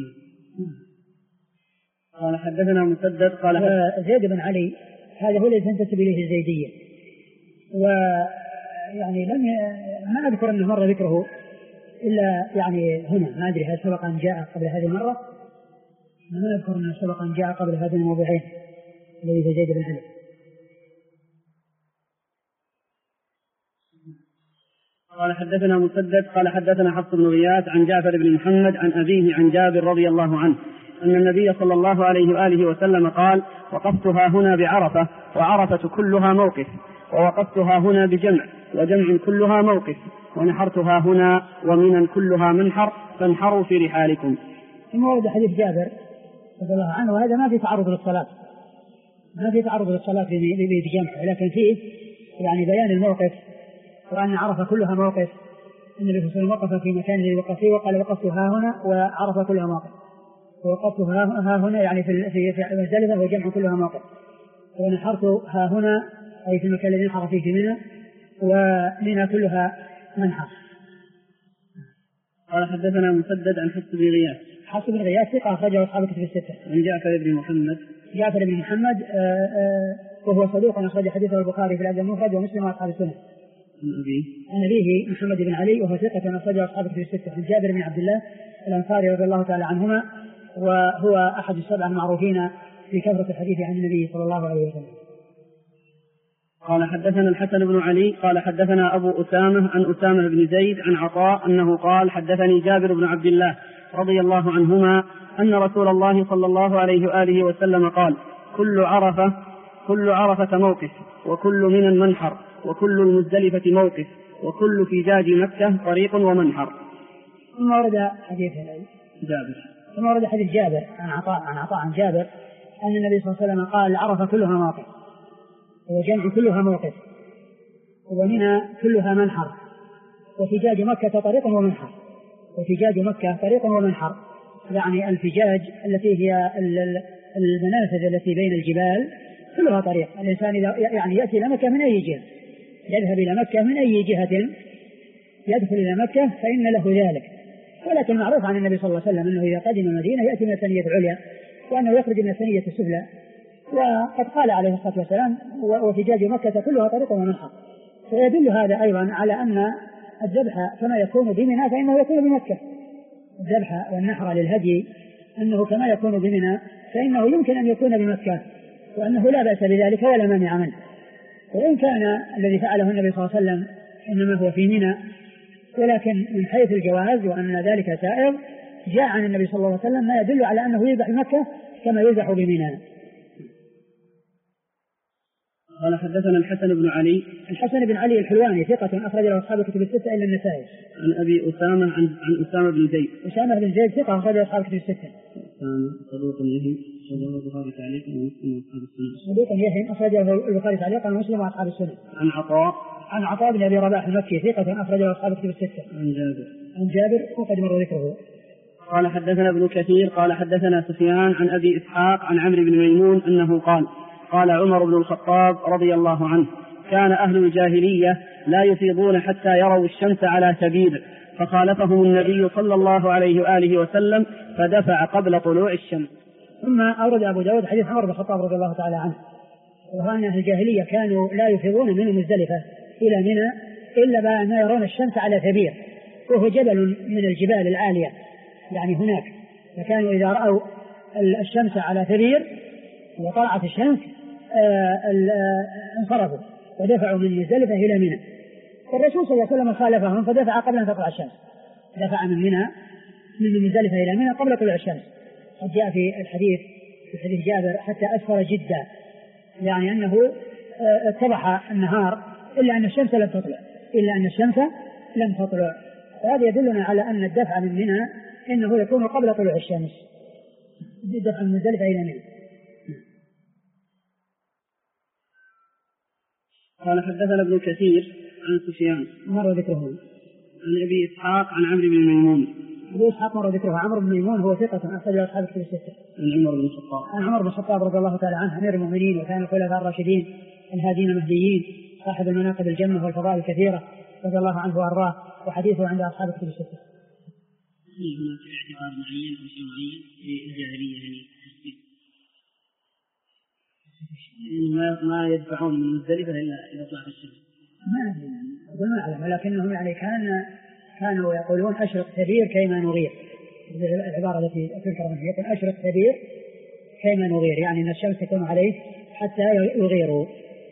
قال حدثنا مسدد قال زيد بن علي هذا هو الذي تنتسب إليه الزيدية، ويعني ما أذكر أنه مر ذكره إلا يعني هنا، ما أدري هل سبق أن جاء قبل هذه المرة، ما أذكر أنه سبق أن جاء قبل هذين الموضوعين الذي في زيد بن علي. قال حدثنا مسدد قال حدثنا حفص بن غياث عن جعفر بن محمد عن أبيه عن جابر رضي الله عنه أن النبي صلى الله عليه وآله وسلم قال: وقفتها هنا بعرفة، وعرفة كلها موقف، ووقفتها هنا بجمع، وجمع كلها موقف، ونحرتها هنا ومنا كلها منحر، فانحروا في رحالكم. ثم ورد حديث جابر رضي الله عنه، وهذا ما في تعرض للصلاة، ما في تعرض للصلاة بجمع، ولكن فيه يعني بيان الموقف، وأن عرفة كلها موقف، النبي صلى الله عليه وسلم وقف في مكان الذي وقف فيه وقال: وقفتها هنا، وعرفة كلها موقف، ووقفتها هنا يعني في مزدلفة وجمع كلها موقف، ونحرتها هنا أي في المكان الذي نحر فيه في منى، ومنى كلها منحر. قال حدثنا مسدد عن حفص بن غياث. حفص بن غياث ثقة أخرجه أصحاب الكتب الستة. عن جعفر بن محمد. جعفر بن محمد وهو صدوق أخرج حديثه البخاري في الأدب المفرد ومسلم وأصحاب السنن. عن أبيه محمد بن علي وهو ثقة أخرجه أصحاب الكتب الستة. عن جابر بن عبد الله الأنصاري رضي الله تعالى عنهما، وهو أحد السبع المعروفين في كثرة الحديث عن النبي صلى الله عليه وسلم. قال حدثنا الحسن بن علي قال حدثنا أبو أسامة عن أسامة بن زيد عن عطاء أنه قال: حدثني جابر بن عبد الله رضي الله عنهما أن رسول الله صلى الله عليه وآله وسلم قال: كل عرفة موقف، وكل منى منحر، وكل المزدلفة موقف، وكل فجاج مكة طريق ومنحر. ثم ورد حديث جابر عن عطاء عن جابر أن النبي صلى الله عليه وسلم قال: عرفة كلها موقف، وجمع كلها موقف، ومنى كلها منحر، وفجاج مكة طريق ومنحر. وفجاج مكة طريق ومنحر يعني الفجاج التي هي المنافذ التي بين الجبال كلها طريق. الإنسان إذا يعني يأتي إلى مكة من أي جهة، يذهب إلى مكة من أي جهة يدخل إلى مكة فإن له ذلك. ولكن معروف عن النبي صلى الله عليه وسلم أنه إذا قدم المدينة يأتي من الثنية العليا، وأنه يخرج من الثنية السفلى. وقد قال عليه الصلاة والسلام: وفجاج مكة كلها طريق ومنحر. فيدل هذا أيضا على أن الذبح كما يكون بمنى فإنه يكون بمكة. الذبح والنحر للهدي أنه كما يكون بمنى فإنه يمكن أن يكون بمكة، وأنه لا بأس بذلك ولا مانع منه. وإن كان الذي فعله النبي صلى الله عليه وسلم إنما هو في منى، ولكن من حيث الجواز وأن ذلك سائر جاء عن النبي صلى الله عليه وسلم ما يدل على أنه يذبح بمكة كما يذبح بمنى. قال حدثنا الحسن بن علي الحلواني ثقة أخرج له أصحاب الكتب الستة إلا النسائي. عن أبي أسامة عن أسامة بن زيد. أسامة بن زيد ثقة أخرج له أصحاب الكتب الستة. صدوق يهم البخاري تعليقا ومسلم وأصحاب السنن. صدوق يهم أخرج له البخاري تعليقا ومسلم وأصحاب السنن. عن عن عطاء بن أبي رباح المكي ثقة أخرجه أصحاب الكتب الستة. عن جابر وقد مر ذكره. قال حدثنا ابن كثير قال حدثنا سفيان عن أبي إسحاق عن عمرو بن ميمون أنه قال عمر بن الخطاب رضي الله عنه: كان أهل الجاهلية لا يفيضون حتى يروا الشمس على سبيل، فخالفهم النبي صلى الله عليه وآله وسلم فدفع قبل طلوع الشمس. ثم أورد أبو داود حديث عمر بن الخطاب رضي الله تعالى عنه، وهو أن أهل الجاهلية كانوا لا يفيضون من مزدلفة إلى منى إلا بعد ما يرون الشمس على ثبير، وهو جبل من الجبال العالية يعني هناك، فكانوا إذا رأوا الشمس على ثبير وطلعت الشمس انصرفوا ودفعوا من مزدلفة إلى منى. والرسول صلى الله عليه وسلم خالفهم فدفع قبل أن تطلع الشمس، دفع من منى من مزدلفة إلى منى قبل طلوع الشمس. قد جاء في حديث جابر حتى أسفر جدا، يعني أنه اتضح النهار إلا أن الشمس لم تطلع. وهذا يدلنا على أن الدفع من منى إنه يكون قبل طلوع الشمس، الدفع من مزدلفة إلى منى. قال حدثنا ابن كثير عن سفيان مر ذكره. عن أبي إسحاق عن عمرو بن ميمون. أبي إسحاق مر ذكره. عمرو بن ميمون هو ثقة أخرج أصحاب الكتب الستة. عن عمر بن الخطاب رضي الله تعالى عنه أمير المؤمنين وكان الخلفاء الراشدين الهادين المهديين صاحب المناقب الجمة والفضائل الكثيرة رضي الله عنه وأرضاه، وحديثه عند أصحاب الكتب الستة. هناك اعتقاد معين أو شيء معين في الجاهلية يعني ما يدفعون من مزدلفة إلا إذا طلعت الشمس؟ ما أعلم، ولكنهم يعني كانوا يقولون أشرق ثبير كيما نغير، العبارة التي تذكر منها يقول أشرق ثبير كيما نغير، يعني أن الشمس تكون عليه حتى يغيروا.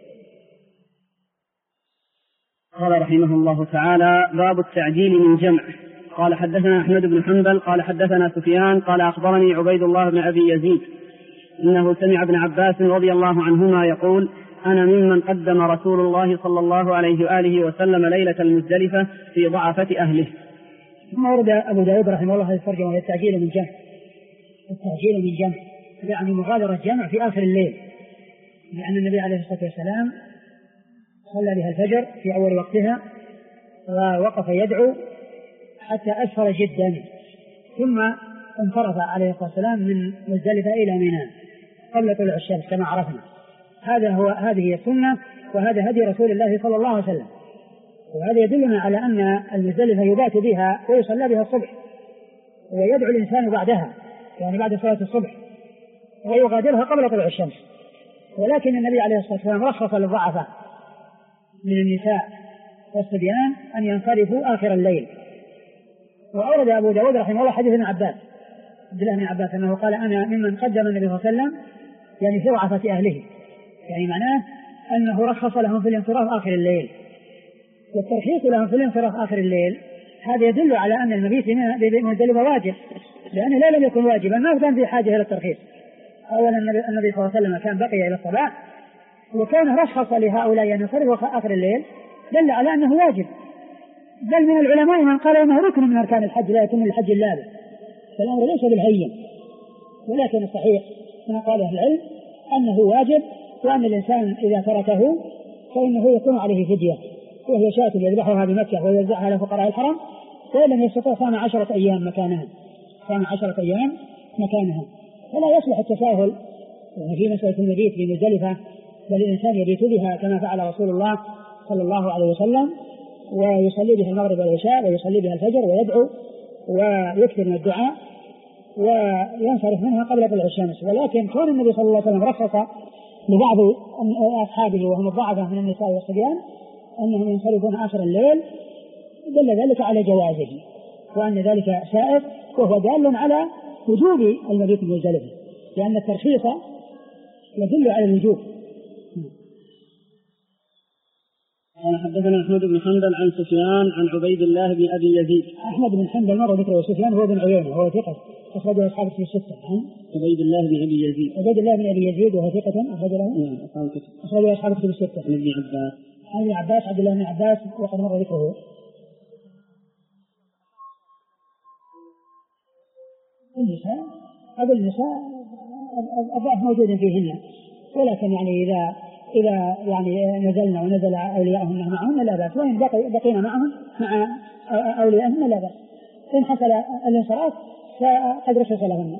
قال رحمه الله تعالى: باب التعجيل من جمع. قال حدثنا أحمد بن حنبل قال حدثنا سفيان قال أخبرني عبيد الله بن أبي يزيد إنه سمع ابن عباس رضي الله عنهما يقول: أنا ممن قدم رسول الله صلى الله عليه وآله وسلم ليلة المزدلفة في ضعفة أهله. ثم ورد أبو داود رحمه الله الترجمة التعجيل من جمع، يعني مغادرة جمع في آخر الليل، لأن النبي عليه الصلاة والسلام صلى بها الفجر في أول وقتها ووقف يدعو حتى أسفر جدا، ثم انصرف عليه الصلاة والسلام من مزدلفة إلى منى قبل طلوع الشمس كما عرفنا. هذه هي السنة، وهذا هدي رسول الله صلى الله عليه وسلم. وهذا يدلنا على أن المزدلفة يبات بها ويصلى بها الصبح، ويدعو الإنسان بعدها يعني بعد صلاة الصبح، ويغادرها قبل طلوع الشمس. ولكن النبي عليه الصلاة والسلام رخص للضعفاء من النساء والصبيان أن ينصرفوا آخر الليل. وأورد أبو داود رحمه الله حديث ابن عباس عبد الله بن عباس أنه قال: أنا ممن قدم النبي صلى الله عليه وسلم يعني في ضعفة أهله، يعني معناه أنه رخص لهم في الانصراف آخر الليل. والترخيص لهم في الانصراف آخر الليل هذا يدل على أن المبيت بمزدلفة واجب، لأنه لا لم يكن واجبا ما كان في حاجة إلى الترخيص. أولا النبي صلى الله عليه وسلم كان بقي إلى الصباح، وكان رخص لهؤلاء أن ينصرفوا آخر الليل دل على أنه واجب. بل من العلماء من قال إنه ركن من أركان الحج لا يتم الحج إلا به، فالأمر ليس بالهين. ولكن الصحيح ما قاله العلم أنه واجب، وأن الإنسان إذا تركه فإنه يكون عليه فدية، وهي شاة يذبحها بمكة ويوزعها لفقراء الحرم، وإن لم يستطع صام 10 أيام مكانها، فلا يصلح التساهل في مسألة المبيت بمزدلفة، بل الإنسان يبيت بها كما فعل رسول الله صلى الله عليه وسلم، ويصلي بها المغرب والعشاء ويصلي بها الفجر ويدعو ويكثر من الدعاء وينصرف منها قبل طلوع الشمس. ولكن كون النبي صلى الله عليه وسلم رخص لبعض أصحابه وهم الضعفاء من النساء والصبيان أنهم ينصرفون آخر الليل دل ذلك على جوازه، وأن ذلك سائغ، وهو دال على وجوب المبيت المزدلفة، لأن الترخيص يدل على الوجوب. قال حدثنا أحمد بن حنبل عن سفيان عن عبيد الله بن أبي يزيد. أحمد بن حنبل مر ذكره، سفيان هو بن عيينة وهو ثقة أخرجه أصحاب الكتب الستة. عبيد الله بن أبي يزيد. عبيد الله بن أبي يزيد وهو ثقة أخرجه أصحاب الكتب الستة. عن ابن عباس. عن ابن عباس عبد الله بن عباس وقد مر ذكره. النساء الضعف موجود فيهن، ولكن يعني إذا إذا يعني نزلنا ونزل أولياءهن معهن لا بأس، وإن بقينا معهم مع أولياءهن لا بأس، إن حصل الانصراف فقد رخص لهن.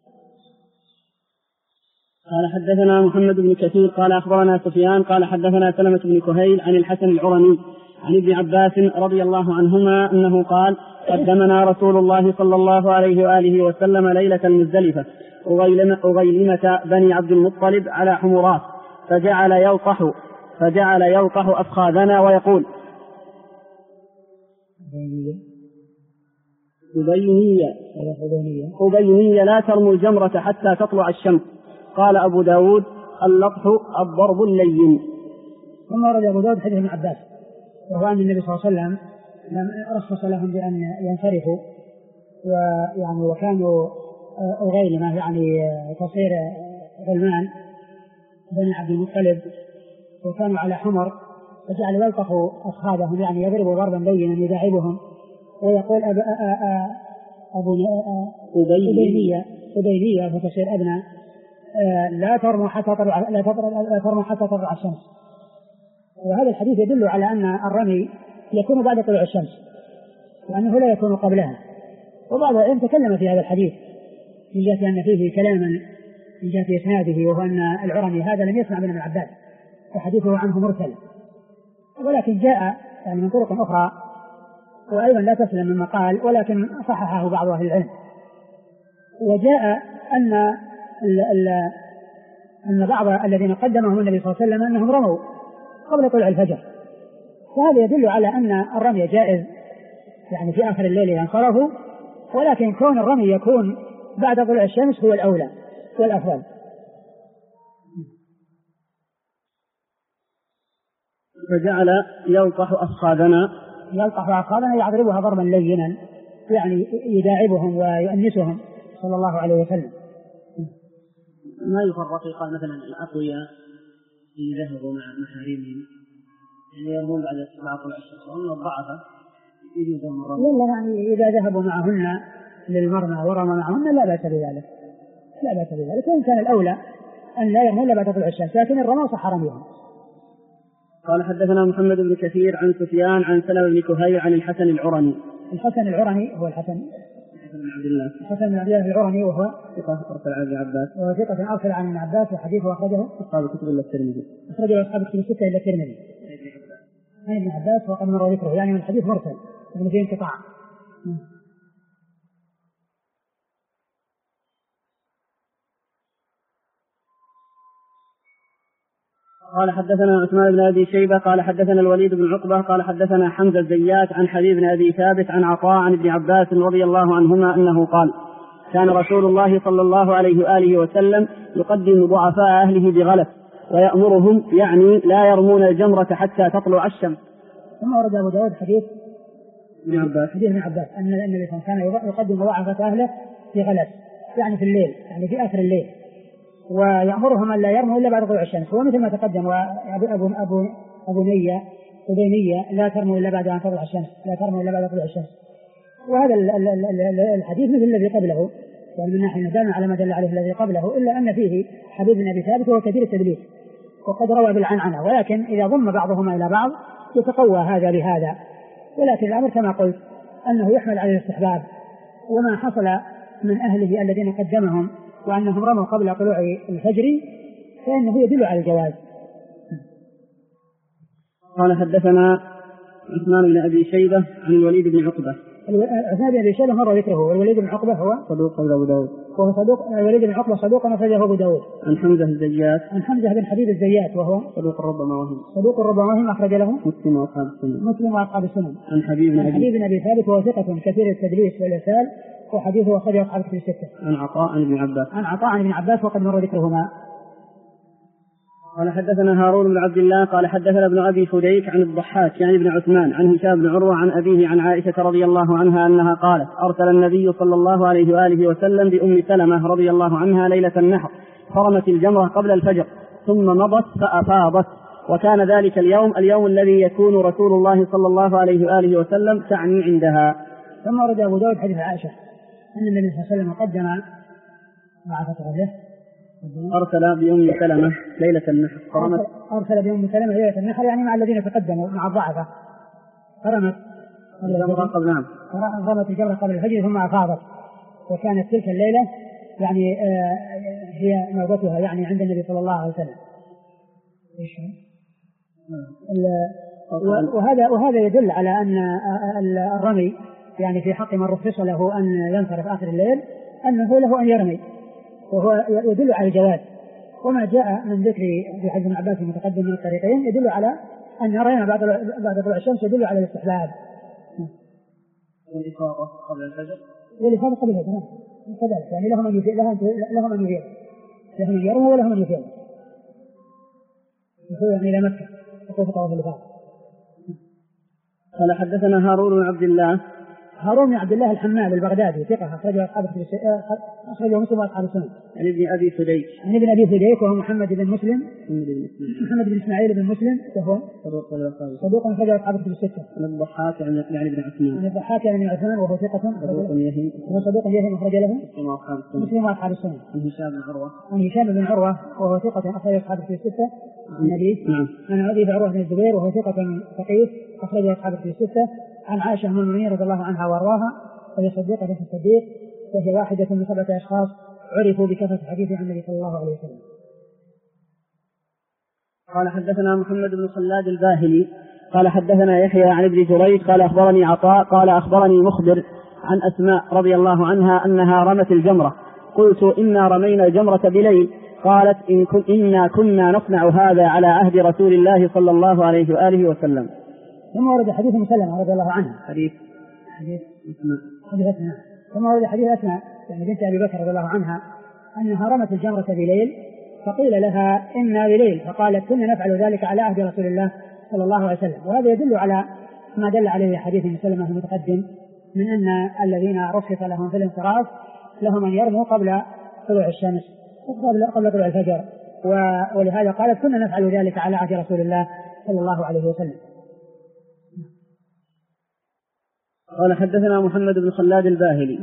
قال حدثنا محمد بن كثير قال أخبرنا سفيان قال حدثنا سلمة بن كهيل عن الحسن العرني عن ابن عباس رضي الله عنهما أنه قال قدمنا رسول الله صلى الله عليه وآله وسلم ليلة المزدلفة أغيلمة بني عبد المطلب على حمرات فجعل يلقح أفخاذنا ويقول أبينية لا ترموا الجمرة حتى تطلع الشمس. قال أبو داود اللقح الضرب اللين. ثم ورد أبو داود حديث ابن عباس وهو أن النبي صلى الله عليه وسلم رخص لهم بأن ينصرفوا، ويعني وكانوا أغيلمة يعني تصير غلمان بني عبد المطلب، وكانوا على حمر، فجعل يلقحوا أصحابهم يعني يضربوا ضربا لينا يداعبهم ويقول أبينية فتصير أبناء لا ترموا حتى تطلع الشمس. وهذا الحديث يدل على أن الرمي يكون بعد طلوع الشمس وأنه لا يكون قبلها. وبعض العلم تكلم في هذا الحديث من جهة أن فيه كلاما من جهة إسناده، وهو أن العرني هذا لم يسمع من ابن عباس وحديثه عنه مرسل، ولكن جاء يعني من طرق أخرى وأيضا لا تسلم مما قال، ولكن صححه بعض أهل العلم. وجاء أن بعض الذين قدمهم النبي صلى الله عليه وسلم أنهم رموا قبل طلوع الفجر، فهذا يدل على أن الرمي جائز يعني في آخر الليل إذا انصرفوا، ولكن كون الرمي يكون بعد طلوع الشمس هو الأولى والأفضل. فجعل يلقح أصحابنا يضربها ضربا لينا يعني يداعبهم ويؤنسهم صلى الله عليه وسلم. ما يفرق قال مثلا الأقوياء اللي ذهبوا مع محارمهم اللي يرمون بعد طلوع الشمس، وأما الضعفاء يجوزهم الرمي. لا يعني إذا ذهبوا معهن للمرمى ورمى معهن لا بأس بذلك، وإن كان الأولى أن لا يرمون بعد طلوع الشمس، لكن الرمى صح رميهم. قال حدثنا محمد بن كثير عن سفيان عن سلمة بن كهيل عن الحسن العرني. الحسن العرني هو الحسن بن عبد الله العرني، وهو ثقة أرسل عن ابن عباس، وثقة أرسل عن ابن عباس، وحديثه أخرجه أصحاب الكتب إلا الترمذي. أخرجه أصحاب الكتب الستة إلا الترمذي. عن ابن عباس وقد مر ذكره، يعني من الحديث مرسل من فيه انقطاع. قال حدثنا عثمان بن أبي شيبة قال حدثنا الوليد بن عقبة قال حدثنا حمزة الزيات عن حبيب بن أبي ثابت عن عطاء عن ابن عباس رضي الله عنهما أنه قال كان رسول الله صلى الله عليه وآله وسلم يقدم ضعفاء أهله بغلس ويأمرهم يعني لا يرمون الجمرة حتى تطلع الشمس. ثم ورد أبو داود حديث ابن عباس أن النبي كان يقدم ضعفاء أهله بغلس يعني في الليل، يعني في آخر الليل، ويأمرهم أن لا يرموا إلا بعد طلوع الشمس. ومثل ما تقدم أبينية لا ترموا إلا بعد أن تطلع الشمس، وهذا الحديث مثل الذي قبله، يعني من ناحية دام على ما دل عليه الذي قبله، إلا أن فيه حبيب بن أبي ثابت وهو كثير التدليس وقد روى بالعنعنة، ولكن إذا ضم بعضهما إلى بعض يتقوى هذا لهذا. ولكن الأمر كما قلت أنه يحمل على الاستحباب، وما حصل من أهله الذين قدمهم وأنهم رموا قبل طلوع الفجر فإنه يدل على الجواز. قال حدثنا عثمان بن أبي شيبة عن الوليد بن عقبة. عثمان بن أبي شيبة مر ذكره، والوليد بن عقبة هو صدوق أبو داود، وهو صدوق. الوليد بن عقبة صدوق أخرجه أبو داود. عن حمزة الزيات، عن حمزة بن حبيب الزيات وهو صدوق ربما وهم أخرج له مسلم وأصحاب السنن. عن حبيب بن أبي ثابت وهو ثقة كثير التدليس والإرسال، وحديثه أخرجه أصحاب الكتب الستة. عن عطاء عن ابن عباس وقد مر ذكرهما. قال حدثنا هارون بن عبد الله قال حدثنا ابن أبي فديك عن الضحاك يعني ابن عثمان عن هشام بن عروة عن أبيه عن عائشة رضي الله عنها أنها قالت أرسل النبي صلى الله عليه وآله وسلم بأم سلمة رضي الله عنها ليلة النحر فرمت الجمرة قبل الفجر ثم مضت فأفاضت، وكان ذلك اليوم الذي يكون رسول الله صلى الله عليه وآله وسلم تعني عندها. ثم ورد أبو داود حديث عائشة أن النبي صلى الله عليه وسلم قدم مع فتره أرسل بأم سلمة ليلة النحر فرمت. أرسل بأم سلمة ليلة النحر يعني مع الذين تقدموا مع الضعفة. فرمت الجمرة قبل الفجر ثم أفاضت، وكانت تلك الليلة يعني هي نوبتها يعني عند النبي صلى الله عليه وسلم. وهذا يدل على أن الرمي يعني في حق من رخص له أن ينصرف آخر الليل أنه له أن يرمي، وهو يدل على الجواز. وما جاء من ذكر في حديث ابن عباس المتقدم من الطريقين يدل على أن رمينا بعد طلوع الشمس يدل على الاستحباب. والإفاضة قبل الفجر. والإفاضة قبل الفجر كذلك يعني لهم أن يفيد لهم أن يرموا ولهم أن يفيد إلى مكة وقوف طواف الإفاضة. قال حدثنا هارون بن عبد الله الحمال البغدادي ثقة أخرجه مسلم وأصحاب السنن. عن ابن أبي فديك وهو محمد بن إسماعيل بن مسلم وهو صدوق أخرجه أصحاب الكتب الستة. عن الضحاك يعني ابن عثمان وهو ثقة صدوق يهم أخرج له مسلم وأصحاب السنن. عن هشام بن عروة وهو ثقة أخرجه أصحاب الكتب الستة. عن أبي عروة بن الزبير وهو ثقة فقيه أخرجه أصحاب الكتب الستة. عن عائشة أم المؤمنين رضي الله عنها وأرضاها وهي صديقة بنت الصديق، وهي واحدة من 7 أشخاص عرفوا بكثرة الحديث عن النبي صلى الله عليه وسلم. قال حدثنا محمد بن خلاد الباهلي قال حدثنا يحيى عن ابن جريج قال أخبرني عطاء قال أخبرني مخبر عن أسماء رضي الله عنها أنها رمت الجمرة. قلت إنا رمينا الجمرة بليل. قالت إنا كنا نصنع هذا على عهد رسول الله صلى الله عليه وآله وسلم. ثم ورد حديث مسلمة رضي الله عنها حديث أسماء. ثم ورد حديث أسماء يعني بنت أبي بكر رضي الله عنها أنها رمت الجمرة بليل، فقيل لها إنا بليل، فقالت كنا نفعل ذلك على عهد رسول الله صلى الله عليه وسلم. وهذا يدل على ما دل عليه حديث مسلمة المتقدم من أن الذين رخص لهم في الانصراف لهم أن يرموا قبل طلوع الشمس قبل طلوع الفجر، ولهذا قالت كنا نفعل ذلك على عهد رسول الله صلى الله عليه وسلم. قال حدثنا محمد بن خلاد الباهلي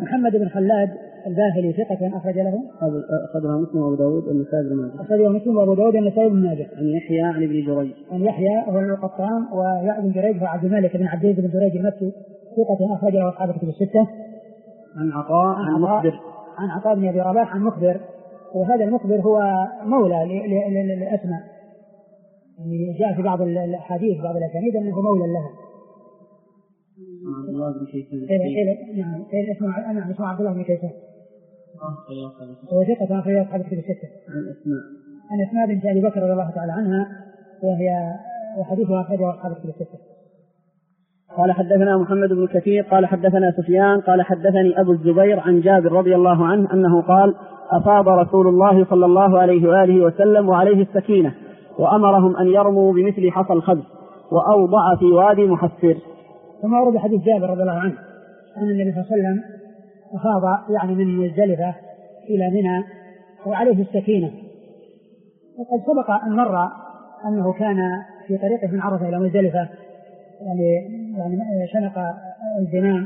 ثقة أخرج له مسلم وأبو داود والنسائي بن ماجه. عن يحيى عن ابن جريج. عن يحيى هو القطان وابن جريج هو عبد الملك بن عبد العزيز بن جريج المكي ثقة أخرج له أصحاب الكتب الستة. عن عطاء بن أبي رباح عن مخبر، وهذا المخبر هو مولى لأسماء، يعني جاء في بعض الحديث بعض الأسانيد أنه مولى لها. عبد الله بن كيسان. اسمه عبد الله بن كيسان. هو ثقة أخرج أصحاب الكتب الستة. عن أسماء بنت أبي بكر رضي الله تعالى عنها وحديثها أخرجه أصحاب الكتب الستة. قال حدثنا محمد بن كثير قال حدثنا سفيان قال حدثني أبو الزبير عن جابر رضي الله عنه أنه قال أفاض رسول الله صلى الله عليه وآله وسلم وعليه السكينة وأمرهم أن يرموا بمثل حصى الخبز وأوضع في وادي محسر. ثم ورد حديث جابر رضي الله عنه أن النبي صلى الله عليه وسلم أفاض يعني من مزدلفة إلى منى وعليه السكينة. وقد سبق أن مر أنه كان في طريقه من عرفة إلى مزدلفة يعني شنق الزمام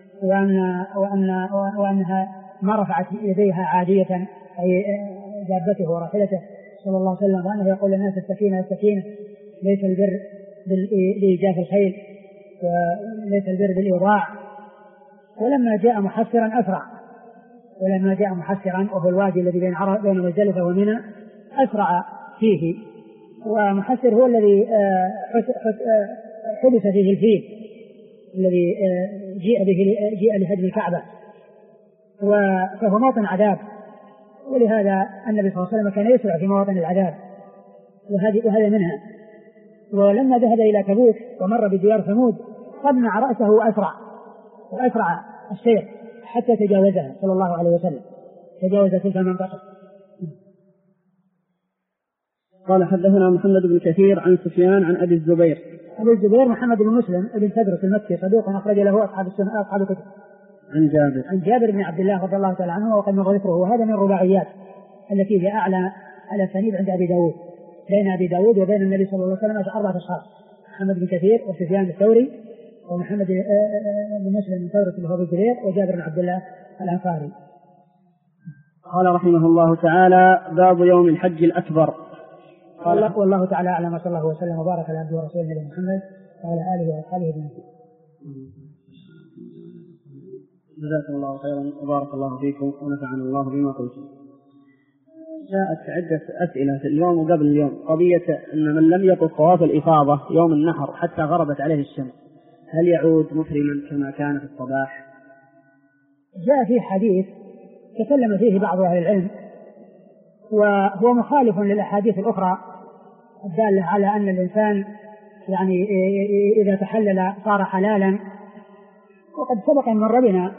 وأنها ما رفعت يديها عادية أي دابته وراحلته صلى الله عليه وسلم، وأنه يقول للناس السكينة ليس البر بإيجاف الخيل وليس البر بالإيضاع. ولما جاء محسرا وهو الوادي الذي بين مزدلفة ومنى أسرع فيه، ومحسر هو الذي حدث فيه الفيل الذي جيء لهدم الكعبة، فهو موطن عذاب، ولهذا النبي صلى الله عليه وسلم كان يسرع في مواطن العذاب وهذا منها. ولما ذهب إلى تبوك ومر بديار ثمود قمع رأسه وأسرع السير حتى تجاوزها صلى الله عليه وسلم، تجاوز تلك المنطقة. قال حدثنا محمد بن كثير عن سفيان عن أبي الزبير محمد بن مسلم ابن تدرس المكي صدوق أخرج له أصحاب الكتب. عن جابر بن عبد الله رضي الله تعالى عنه وقد مر ذكره، وهذا من الرباعيات التي هي أعلى الأسانيد عند أبي داود، بين أبي داود وبين النبي صلى الله عليه وسلم 4 أشخاص: محمد بن كثير وسفيان الثوري ومحمد بن مسلم بن ثورة اللي هو أبو الزبير وجابر بن عبد الله الأنصاري. قال رحمه الله تعالى: باب يوم الحج الأكبر. قال والله تعالى أعلم، وصلى الله وسلم وبارك على عبده ورسوله نبينا محمد وعلى آله وأصحابه أجمعين. جزاكم الله خيرا وبارك الله فيكم ونفعنا الله بما قلتم. جاءت عدة أسئلة اليوم وقبل اليوم، قضية أن من لم يقف طواف الإفاضة يوم النحر حتى غربت عليه الشمس هل يعود محرما كما كان في الصباح؟ جاء فيه حديث تكلم فيه بعض أهل العلم، وهو مخالف للأحاديث الأخرى الدالة على أن الإنسان يعني إذا تحلل صار حلالا. وقد سبق أن مر بنا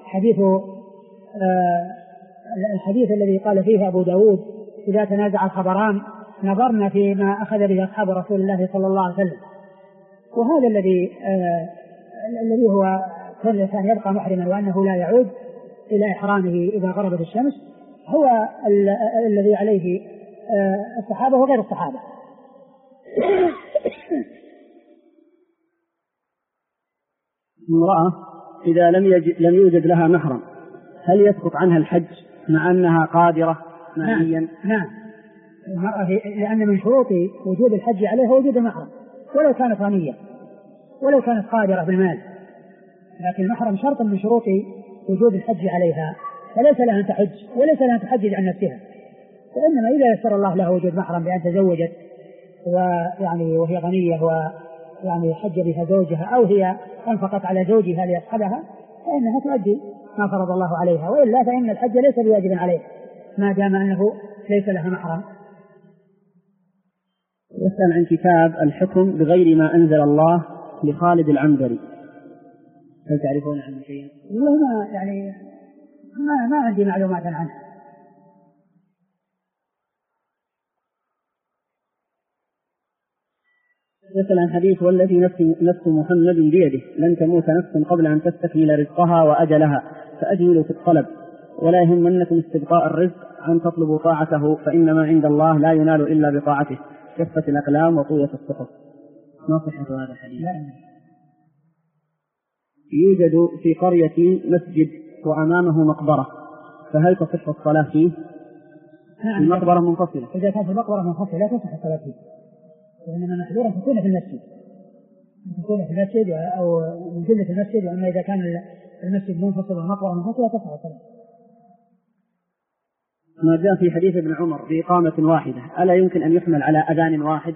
الحديث الذي قال فيه أبو داود: إذا تنازع الخبران نظرنا فيما أخذ به أصحاب رسول الله صلى الله عليه وسلم. وهذا الذي هو كل الإنسان يبقى محرما وأنه لا يعود إلى إحرامه إذا غربت الشمس هو الذي عليه الصحابة وغير الصحابة. امرأة إذا لم يوجد لها محرم هل يسقط عنها الحج مع أنها قادرة ماليا؟ نعم. المرأة لأن من شروط وجود الحج عليها وجود المحرم، ولو كانت غنية ولو كانت قادرة بالمال، لكن المحرم شرط من شروط وجود الحج عليها، فليس لها أن تحج وليس لها أن تحجج عن نفسها، وإنما إذا يسر الله لها وجود محرم بأن تزوجت وهي غنية ويعني حج بها زوجها أو هي أنفقت على زوجها ليصحبها فإنها تؤدي ما فرض الله عليها، وإلا فإن الحج ليس بواجب عليه ما دام أنه ليس لها محرم. يسأل عن كتاب الحكم بغير ما أنزل الله لخالد العنبري، هل تعرفون عنه شيئا؟ والله ما عندي معلومات عنه. يسأل عن حديث: والذي نفس محمد بيده لن تموت نفس قبل أن تستكمل رزقها وأجلها فأجملوا في الطلب ولا يهمنكم استبقاء الرزق أن تطلبوا طاعته فإنما عند الله لا ينال إلا بطاعته، كفت الأقلام وطويت الصحف. ما صحة هذا الحديث؟ يوجد في قرية مسجد وأمامه مقبرة، فهل تصح الصلاة فيه؟ المقبرة منفصلة. إذا كانت المقبرة منفصلة لا تصح الصلاة فيه، وإنما محظورا أن تكون في المسجد أو من جلة المسجد، وأما إذا كان المسجد منفصل والمقبرة منفصلة تصح الصلاة. ما جاء في حديث ابن عمر بإقامة واحدة ألا يمكن أن يحمل على أذان واحد؟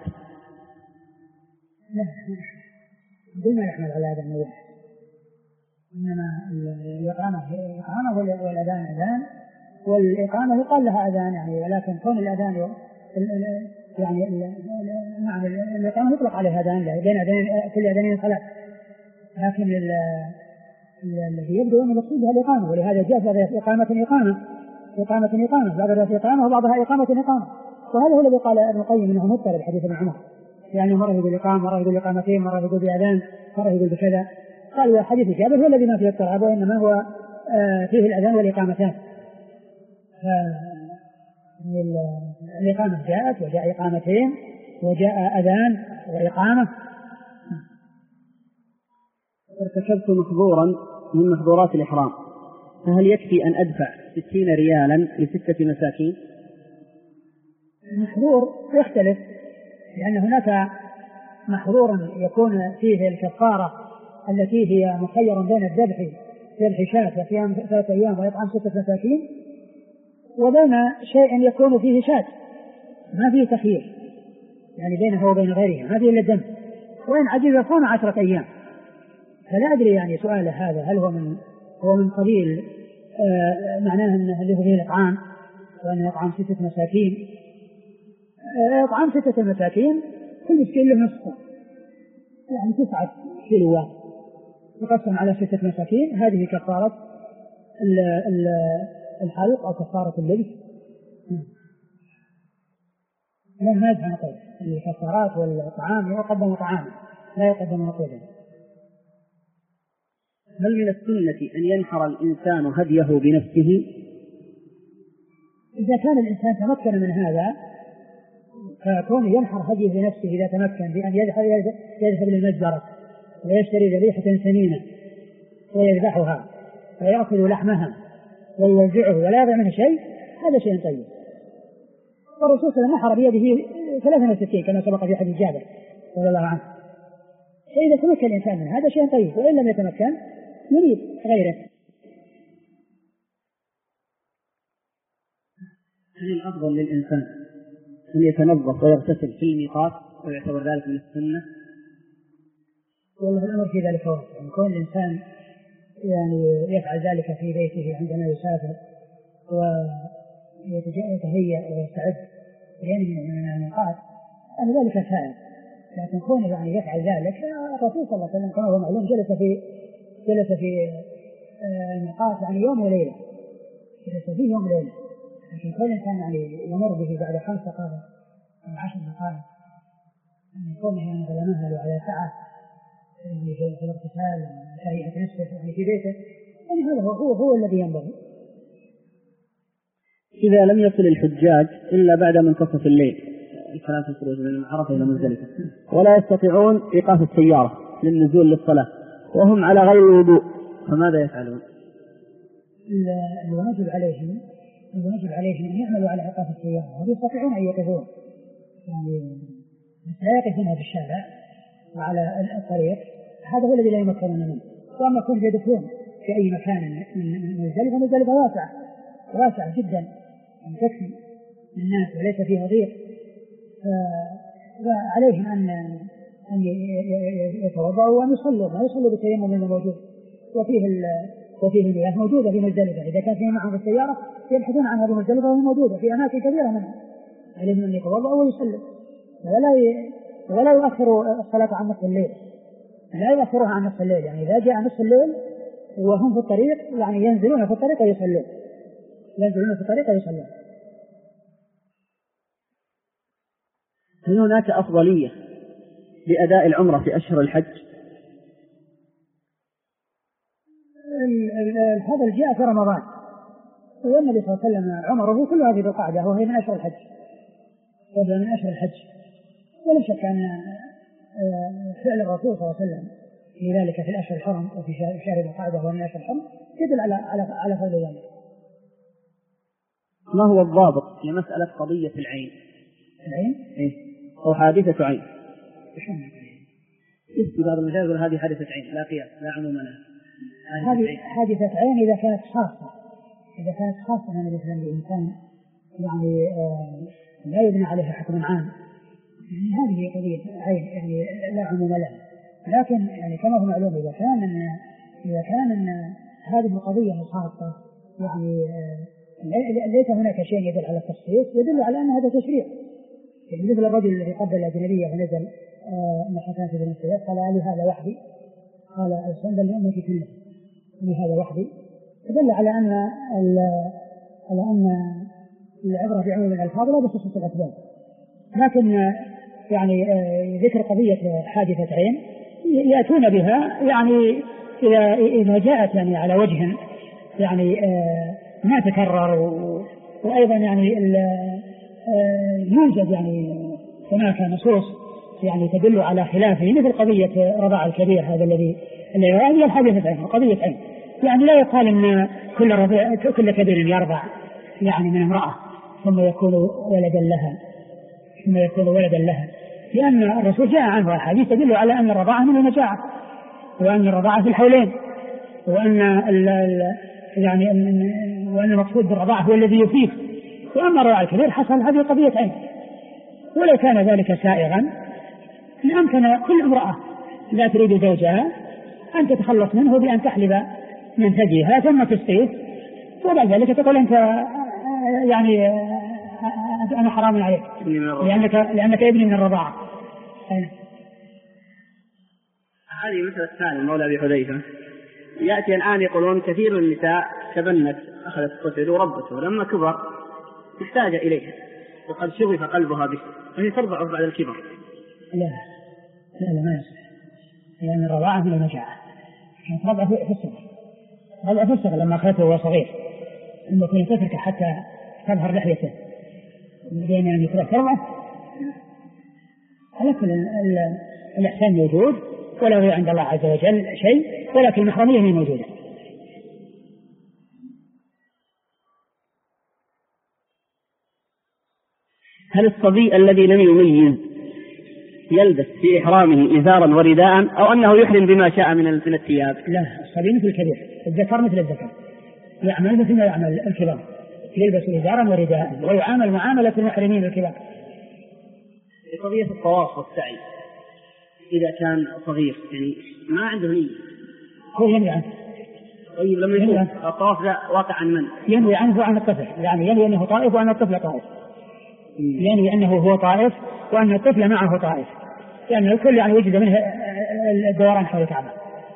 لا، بدون ما يحمل على أذان واحد، إنما الإقامة إقامة والأذان أذان، والإقامة يقال لها أذان يعني، ولكن كون الأذان يعني الإقامة يطلق عليها أذان بين كل أذانين صلاة، لكن الذي يبدو أن مقصودها الإقامة، ولهذا جاء في إقامة بعضها في إقامة وبعضها إقامة، وهذا هو الذي قال ابن القيم أنه مضطرب حديث ابن عمر، يعني مرة يقول إقامة، مرة يقول إقامتين، مرة يقول بأذان، مرة يقول بكذا. قال حديث جابر هو الذي ما فيه اضطراب، وإنما هو فيه الأذان والإقامتان. الإقامة جاءت وجاء إقامتين وجاء أذان وإقامة. ارتكبت محظورا من محظورات الإحرام، فهل يكفي أن أدفع 60 ريالا ل6 مساكين؟ المحظور يختلف، لأن هناك محظور يكون فيه الكفارة التي هي مخير بين ذبح شاة وصيام 3 أيام وإطعام 6 مساكين، وبين شيء يكون فيه شاة ما فيه تخيير، يعني بينه وبين غيرها ما فيه إلا الدم، وإن عجز صام 10 أيام. فلا أدري يعني سؤال هذا هل هو من قبيل معناه أنه اللي هو فيه الإطعام، وأن يطعم 6 مساكين. إطعام 6 مساكين كل مسكين له نصف، يعني 9 كيلوات يقسم على 6 مساكين، هذه كفارة الحلق أو كفارة اللبس. ما يدفع نقيد، الكفارات والطعام يقدم طعاما لا يقدم نقيدا. هل من السنة أن ينحر الإنسان هديه بنفسه؟ إذا كان الإنسان تمكن من هذا فكون ينحر هديه بنفسه إذا تمكن بأن يذهب للمجزرة ويشتري ذبيحة سمينة ويذبحها ويأكل لحمها ويوزعه ولا يضع منه شيء، هذا شيء طيب. والرسول صلى الله عليه وسلم نحر بيده 63 كما سبق في حديث جابر رضي الله عنه. فإذا تمكن الإنسان من هذا شيء طيب، وإن لم يتمكن يريد غيره. هل الأفضل للإنسان أن يتنظف ويغتسل في الميقات ويعتبر ذلك من السنة؟ والله الأمر في ذلك واسع، يعني كون الإنسان يعني يفعل ذلك في بيته عندما يسافر ويتهيأ ويستعد من الميقات أن ذلك سائر، لكن كونه يعني يفعل ذلك الرسول صلى الله عليه وسلم كما هو معلوم جلس في الميقات يعني يوم وليلة، جلس فيه يوم وليلة. لكن كل إنسان يعني يمر به بعد 5 دقائق أو 10 دقائق أن يكون يعني على مهل وعلى ساعة يعني في الاغتسال وتهيئة نفسه يعني في بيته، يعني هذا هو الذي ينبغي. إذا لم يصل الحجاج إلا بعد منتصف الليل الثلاث الخروج من عرفة إلى مزدلفة ولا يستطيعون إيقاف السيارة للنزول للصلاة وهم على غير الوضوء، فماذا يفعلون؟ الواجب عليهم أن يعملوا على إيقاف السيارة، وهم يستطيعون أن يقفون، يعني لا يقفونها في الشارع وعلى الطريق، هذا هو الذي لا يمكنون منه. وأما كون يدخلون في أي مكان من مزدلفة واسعة جدا يعني تكفي للناس وليس فيها ضيق، فعليهم أن يتوضأوا وأن يصلوا، ما يصلوا بالتيمم الموجود، وفيه المياه موجودة في مزدلفة، إذا كان فيها معهم السيارة يبحثون عنها بمزدلفة وهي موجودة في أماكن كثيرة منها، عليهم أن يتوضأوا ويصلوا ولا يؤخروا الصلاة عن نصف الليل، لا يؤخروها عن نصف الليل، يعني إذا جاء نصف الليل وهم في الطريق يعني ينزلون في الطريق ويصلون. هل هناك أفضلية لأداء العمرة في أشهر الحج؟ هذا جاء في رمضان، والنبي صلى الله عليه وسلم عمره كلها في ذي القعدة وهي من أشهر الحج، ولا شك أن فعل الرسول صلى الله عليه وسلم في ذلك في الأشهر الحرم وفي شهر ذي القعدة وهو من أشهر الحرم يدل على فضل ذلك. ما هو الضابط في مسألة قضية العين؟ أو حادثة عين؟ بعض المجال هذه حادثة عين لا قياس لا عموم لها. هذه حادثة عين إذا كانت خاصة من الإنسان يعني لا يبنى عليها حكم عام، يعني هذه قضية عين يعني لا عموم لها. لكن يعني كما هو معلوم إذا كان هذه القضية الخاصة يعني ليس هناك شيء يدل على التخصيص، يدل على أن هذا تشريع. يعني مثل الرجل الذي قبل الأجنبية ونزل محكمة بن السيد قال لهذا وحدي، قال السنة لأمتي كلها لهذا وحدي، يدل على أن العبرة بعموم الألفاظ لا بخصوص الأسباب. لكن يعني ذكر قضية حادثة عين يأتون بها يعني إذا جاءت يعني على وجه يعني ما تكرر، وأيضا يعني يوجد يعني هناك نصوص يعني تدل على خلافه، مثل قضية رضاع الكبير هذا الذي هي الحادثة عين قضية عين، يعني لا يقال أن كل كبير يرضع يعني من امرأة ثم يكون ولدا لها، لأن الرسول جاء عنه أحاديث تدل على أن الرضاعة من المجاعة، وأن الرضاعة في الحولين، وأن المقصود بالرضاعة هو الذي يفيد. وأما الرضاع الكبير حصل هذه قضية عين، ولو كان ذلك سائغا لأمكن كل امرأة لا تريد زوجها أن تتخلص منه بأن تحلب من ثديها ثم تسقيه، وبعد ذلك تقول أنت يعني أنا حرام عليك لأنك ابني من الرضاعة. هذه مثل الثاني مولى أبي حذيفة، يأتي الآن يقولون كثير من النساء تبنت أخذت الطفل وربته، لما كبر احتاج إليها وقد شغف قلبها به وهي ترضعه بعد الكبر. لا ما يصح، لأن الرضاعة من المجاعة، كانت رضعه في الصغر لما أخذته وهو صغير، ثم كنت تترك حتى تظهر لحيته بين أن يكره ترضعه. على كل الإحسان موجود ولا هو عند الله عز وجل شيء، ولكن المحرمية موجودة. هل الصبي الذي لم يميز يلبس في إحرامه إزارا ورداء أو أنه يحرم بما شاء من الثياب؟ لا، الصبي مثل الكبير، الذكر مثل الذكر، يعمل مثل ما يعمل الكبار، يلبس إزارا ورداء ويعامل معاملة المحرمين الكبار. في قضية الطواف والسعي إذا كان صغير يعني ما عنده نية هو ينوي عنه. طيب لما يكون الطواف ذا واقع عن من؟ ينوي عنه وعن الطفل، يعني ينوي أنه طائف وأن الطفل طائف، ينوي أنه هو طائف وأن الطفل معه طائف، لأن الكل يعني وجد منه الدوران حول الكعبة.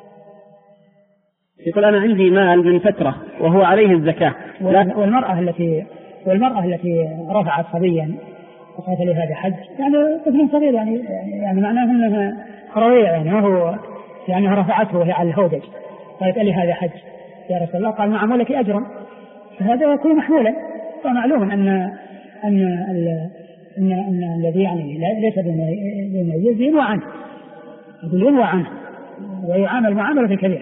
يقول أنا عندي مال من فترة وهو عليه الزكاة، والمرأة التي رفعت صبيا وقالت له هذا حج، يعني طفل صغير، يعني معناه أنها رضيع، يعني هو يعني رفعته وهي على الهودج، قالت لي هذا حج يا رسول الله، قال نعم ولك أجر، فهذا يكون محمولا. فمعلوم أن الذي يعني ليس بمميز ينوى عنه ويعامل معاملة الكبير.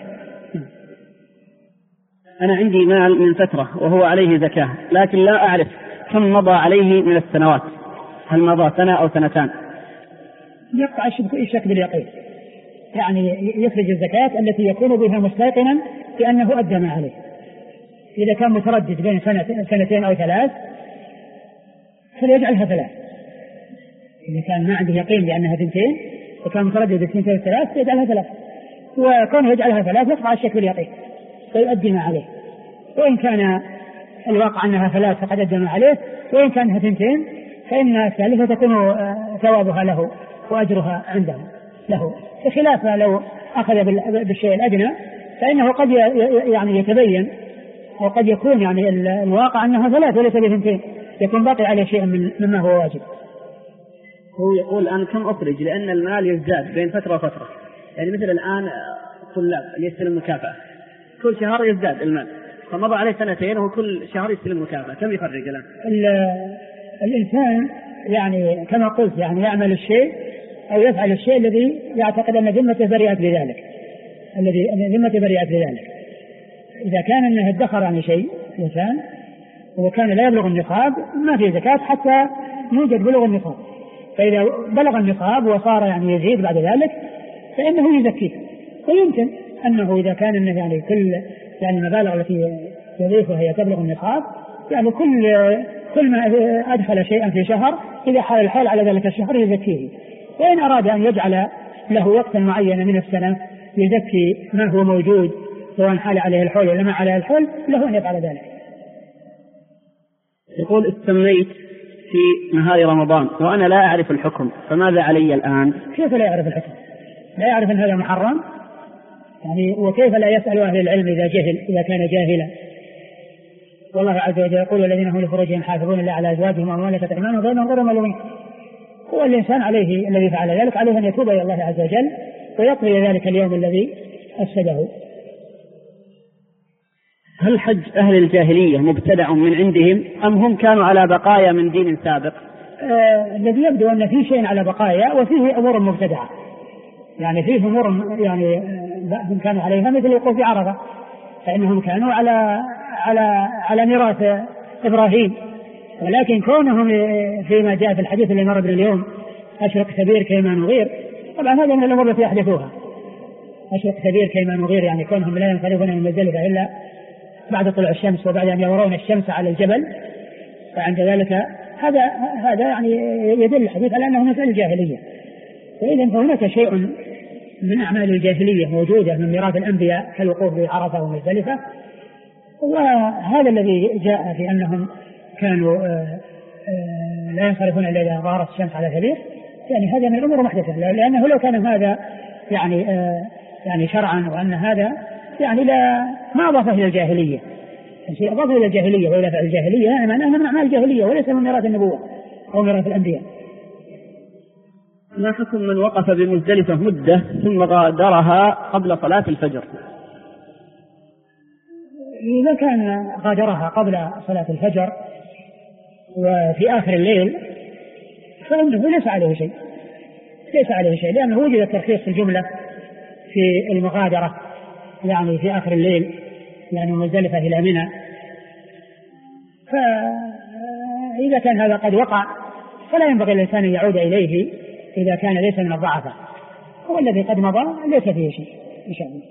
أنا عندي مال من فترة وهو عليه زكاة، لكن لا أعرف كم مضى عليه من السنوات، هل مضى سنة أو سنتان؟ يقطع الشك باليقين، يعني يخرج الزكاة التي يكون بها مستيقنا بأنه أدى ما عليه. إذا كان متردد بين سنتين أو 3 فليجعلها 3، إذا كان ما عنده يقين بأنها 2 وكان متردد بين 2 و3 فيجعلها 3، وكونه يجعلها 3 يقطع الشك باليقين فيؤدي ما عليه، وإن كان الواقع أنها 3 فقد أدى ما عليه، وإن كانها 2 فإن الثالثة تكون ثوابها له وأجرها عنده له، بخلاف لو أخذ بالشيء الأدنى فإنه قد يعني يتبين، وقد يكون يعني الواقع أنها 3 وليس ب2، يكون باقي عليه شيء مما هو واجب. هو يقول أنا كم أخرج لأن المال يزداد بين فترة وفترة، يعني مثل الآن الطلاب اللي يستلم مكافأة كل شهر يزداد المال، فمضى عليه 2 وهو كل شهر يستلم مكافأة، كم يخرج الآن؟ الإنسان يعني كما قلت يعني يعمل الشيء أو يفعل الشيء الذي يعتقد أن ذمته بريئة بذلك، إذا كان أنه ادخر عن شيء وكان لا يبلغ النصاب ما في زكاة حتى يوجد بلغ النصاب، فإذا بلغ النصاب وصار يعني يزيد بعد ذلك فإنه يزكيه. ويمكن أنه إذا كان أنه يعني كل يعني المبالغ التي يضيفها هي تبلغ النصاب، يعني كل ما أدخل شيئا في شهر إذا حال الحال على ذلك الشهر يزكيه. وإن أراد أن يجعل له وقتا معينا من السنة يزكي ما هو موجود سواء حال عليه الحول ولا ما عليه الحول، له أن يفعل ذلك. يقول استميت في نهار رمضان وأنا لا أعرف الحكم، فماذا علي الآن؟ كيف لا يعرف الحكم؟ لا يعرف أن هذا محرم يعني، وكيف لا يسأل أهل العلم إذا كان جاهلا؟ والله عز وجل يقول الذين هم لفروجهم حافظون إلا على أزواجهم وما ملكت أيمانهم فإنهم غير ملومين. هو الإنسان عليه الذي فعل ذلك عليه أن يتوب إلى الله عز وجل ويقضي ذلك اليوم الذي أفسده. هل حج أهل الجاهلية مبتدع من عندهم أم هم كانوا على بقايا من دين سابق؟ الذي يبدو أن فيه شيء على بقايا وفيه أمور مبتدعة، يعني فيه أمور يعني هم كانوا عليها مثل الوقوف في عرفة، فإنهم كانوا على ميراث إبراهيم، ولكن كونهم فيما جاء في الحديث اللي مر اليوم أشرك كبير كيما نغير، طبعا هذا من الأمور التي يحدثوها، أشرك كبير كيما نغير يعني كونهم لا ينقلبون من مزدلفة إلا بعد طلوع الشمس وبعد أن يرون الشمس على الجبل، فعند ذلك هذا يعني يدل الحديث على أنه مثل الجاهلية. وإذن فهناك شيء من أعمال الجاهلية موجودة من ميراث الأنبياء كالوقوف بعرفة ومزدلفة، وهذا الذي جاء في أنهم كانوا لا ينصرفون إلا إذا ظهرت الشمس على كبير، يعني هذا من الأمور محدثة، لأنه لو كان هذا يعني شرعا وأن هذا يعني ما أضافه إلى الجاهلية، شيء أضافه إلى الجاهلية وإلى فعل الجاهلية يعني معناه من أعمال الجاهلية وليس من ميراث النبوة أو ميراث الأنبياء. ما حكم من وقف بمزدلفة مدة ثم غادرها قبل صلاة الفجر؟ إذا كان غادرها قبل صلاة الفجر وفي آخر الليل فإنه ليس عليه شيء لأنه وجد الترخيص في الجملة في المغادرة يعني في آخر الليل يعني مزدلفة إلى منى، فإذا كان هذا قد وقع فلا ينبغي للإنسان أن يعود إليه إذا كان ليس من الضعفاء، هو الذي قد مضى ليس فيه شيء إن شاء الله.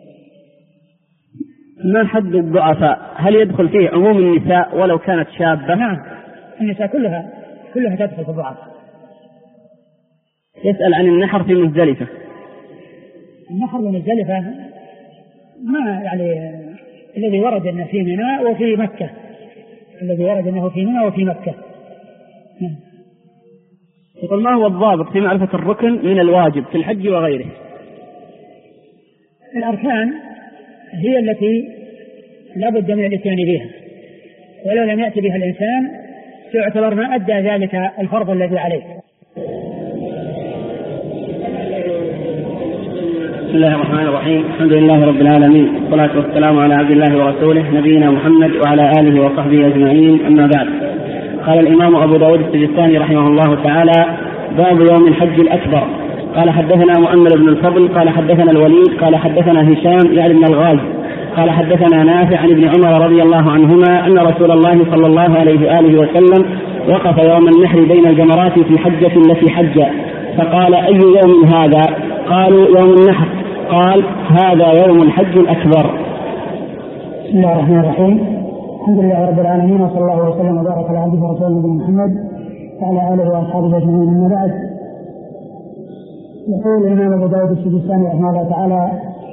ما حد الضعفاء؟ هل يدخل فيه عموم النساء ولو كانت شابة؟ نعم، النساء كلها تدخل في الضعف. يسأل عن النحر في مزدلفة. النحر في مزدلفة ما يعني الذي ورد أنه في منى وفي مكة، يقول ما هو الضابط في معرفة الركن من الواجب في الحج وغيره؟ الأركان هي التي لا بد من الاتيان بها، ولو لم يأتي بها الإنسان تعتبر ما أدى ذلك الفرض الذي عليه. بسم الله الرحمن الرحيم، الحمد لله رب العالمين، والصلاة والسلام على عبد الله ورسوله نبينا محمد وعلى آله وصحبه أجمعين، أما بعد. قال الإمام أبو داود السجستاني رحمه الله تعالى: باب يوم الحج الأكبر. قال حدثنا مؤمل بن الفضل قال حدثنا الوليد قال حدثنا هشام يعني بن الغاز قال حدثنا نافع عن ابن عمر رضي الله عنهما أن رسول الله صلى الله عليه وآله وسلم وقف يوم النحر بين الجمرات في الحجة التي حج، فقال: أي يوم هذا؟ قالوا: يوم النحر. قال: هذا يوم الحج الأكبر. بسم الله الرحمن الرحيم، الحمد لله رب العالمين، وصلى الله وسلم وبارك على عبده ورسوله محمد وعلى آله وأصحابه أجمعين، أما بعد. يقول الإمام أبو داود السجستاني رحمه الله تعالى: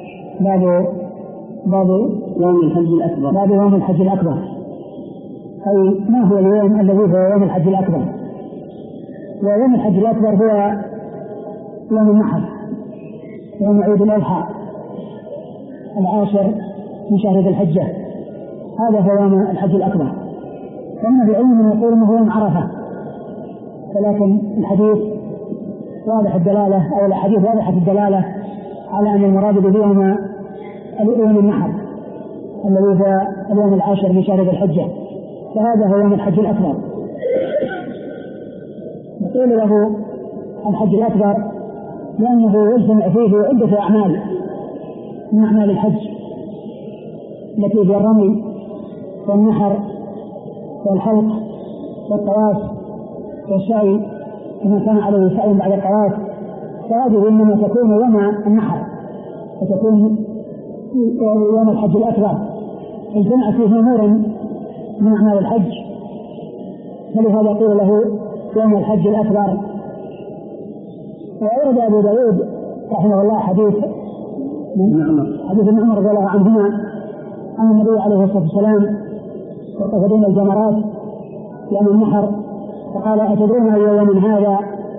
باب يوم الحج الأكبر. باب يوم الحج الأكبر، أي ما هو اليوم الذي هو يوم الحج الأكبر؟ ويوم الحج الأكبر هو يوم النحر، يوم عيد الأضحى العاشر من شهر ذي الحجة، هذا هو يوم الحج الأكبر. ومن العلم يقول انه يوم عرفة، ولكن الحديث واضح الدلالة، أو الحديث واضح الدلالة على أن المراد به يوم النحر الذي هو اليوم العاشر من شهر ذي الحجة، فهذا هو يوم الحج الأكبر. يقول له الحج الأكبر لأنه يجتمع فيه عدة أعمال من أعمال الحج التي هي الرمي والنحر والحلق والطواف والسعي، إذا كان عليه سعي بعد الطواف، فهذه إنما تكون يوم النحر وتكون يوم الحج الأكبر، اجتمع فيه أمور من أعمال الحج، فلهذا قيل له يوم الحج الأكبر. وأورد أبو داود رحمه الله حديث ابن عمر رضي الله عنهما أن النبي عليه الصلاة والسلام وقف بين الجمرات يوم النحر فقال: أتدرون أي يوم هذا؟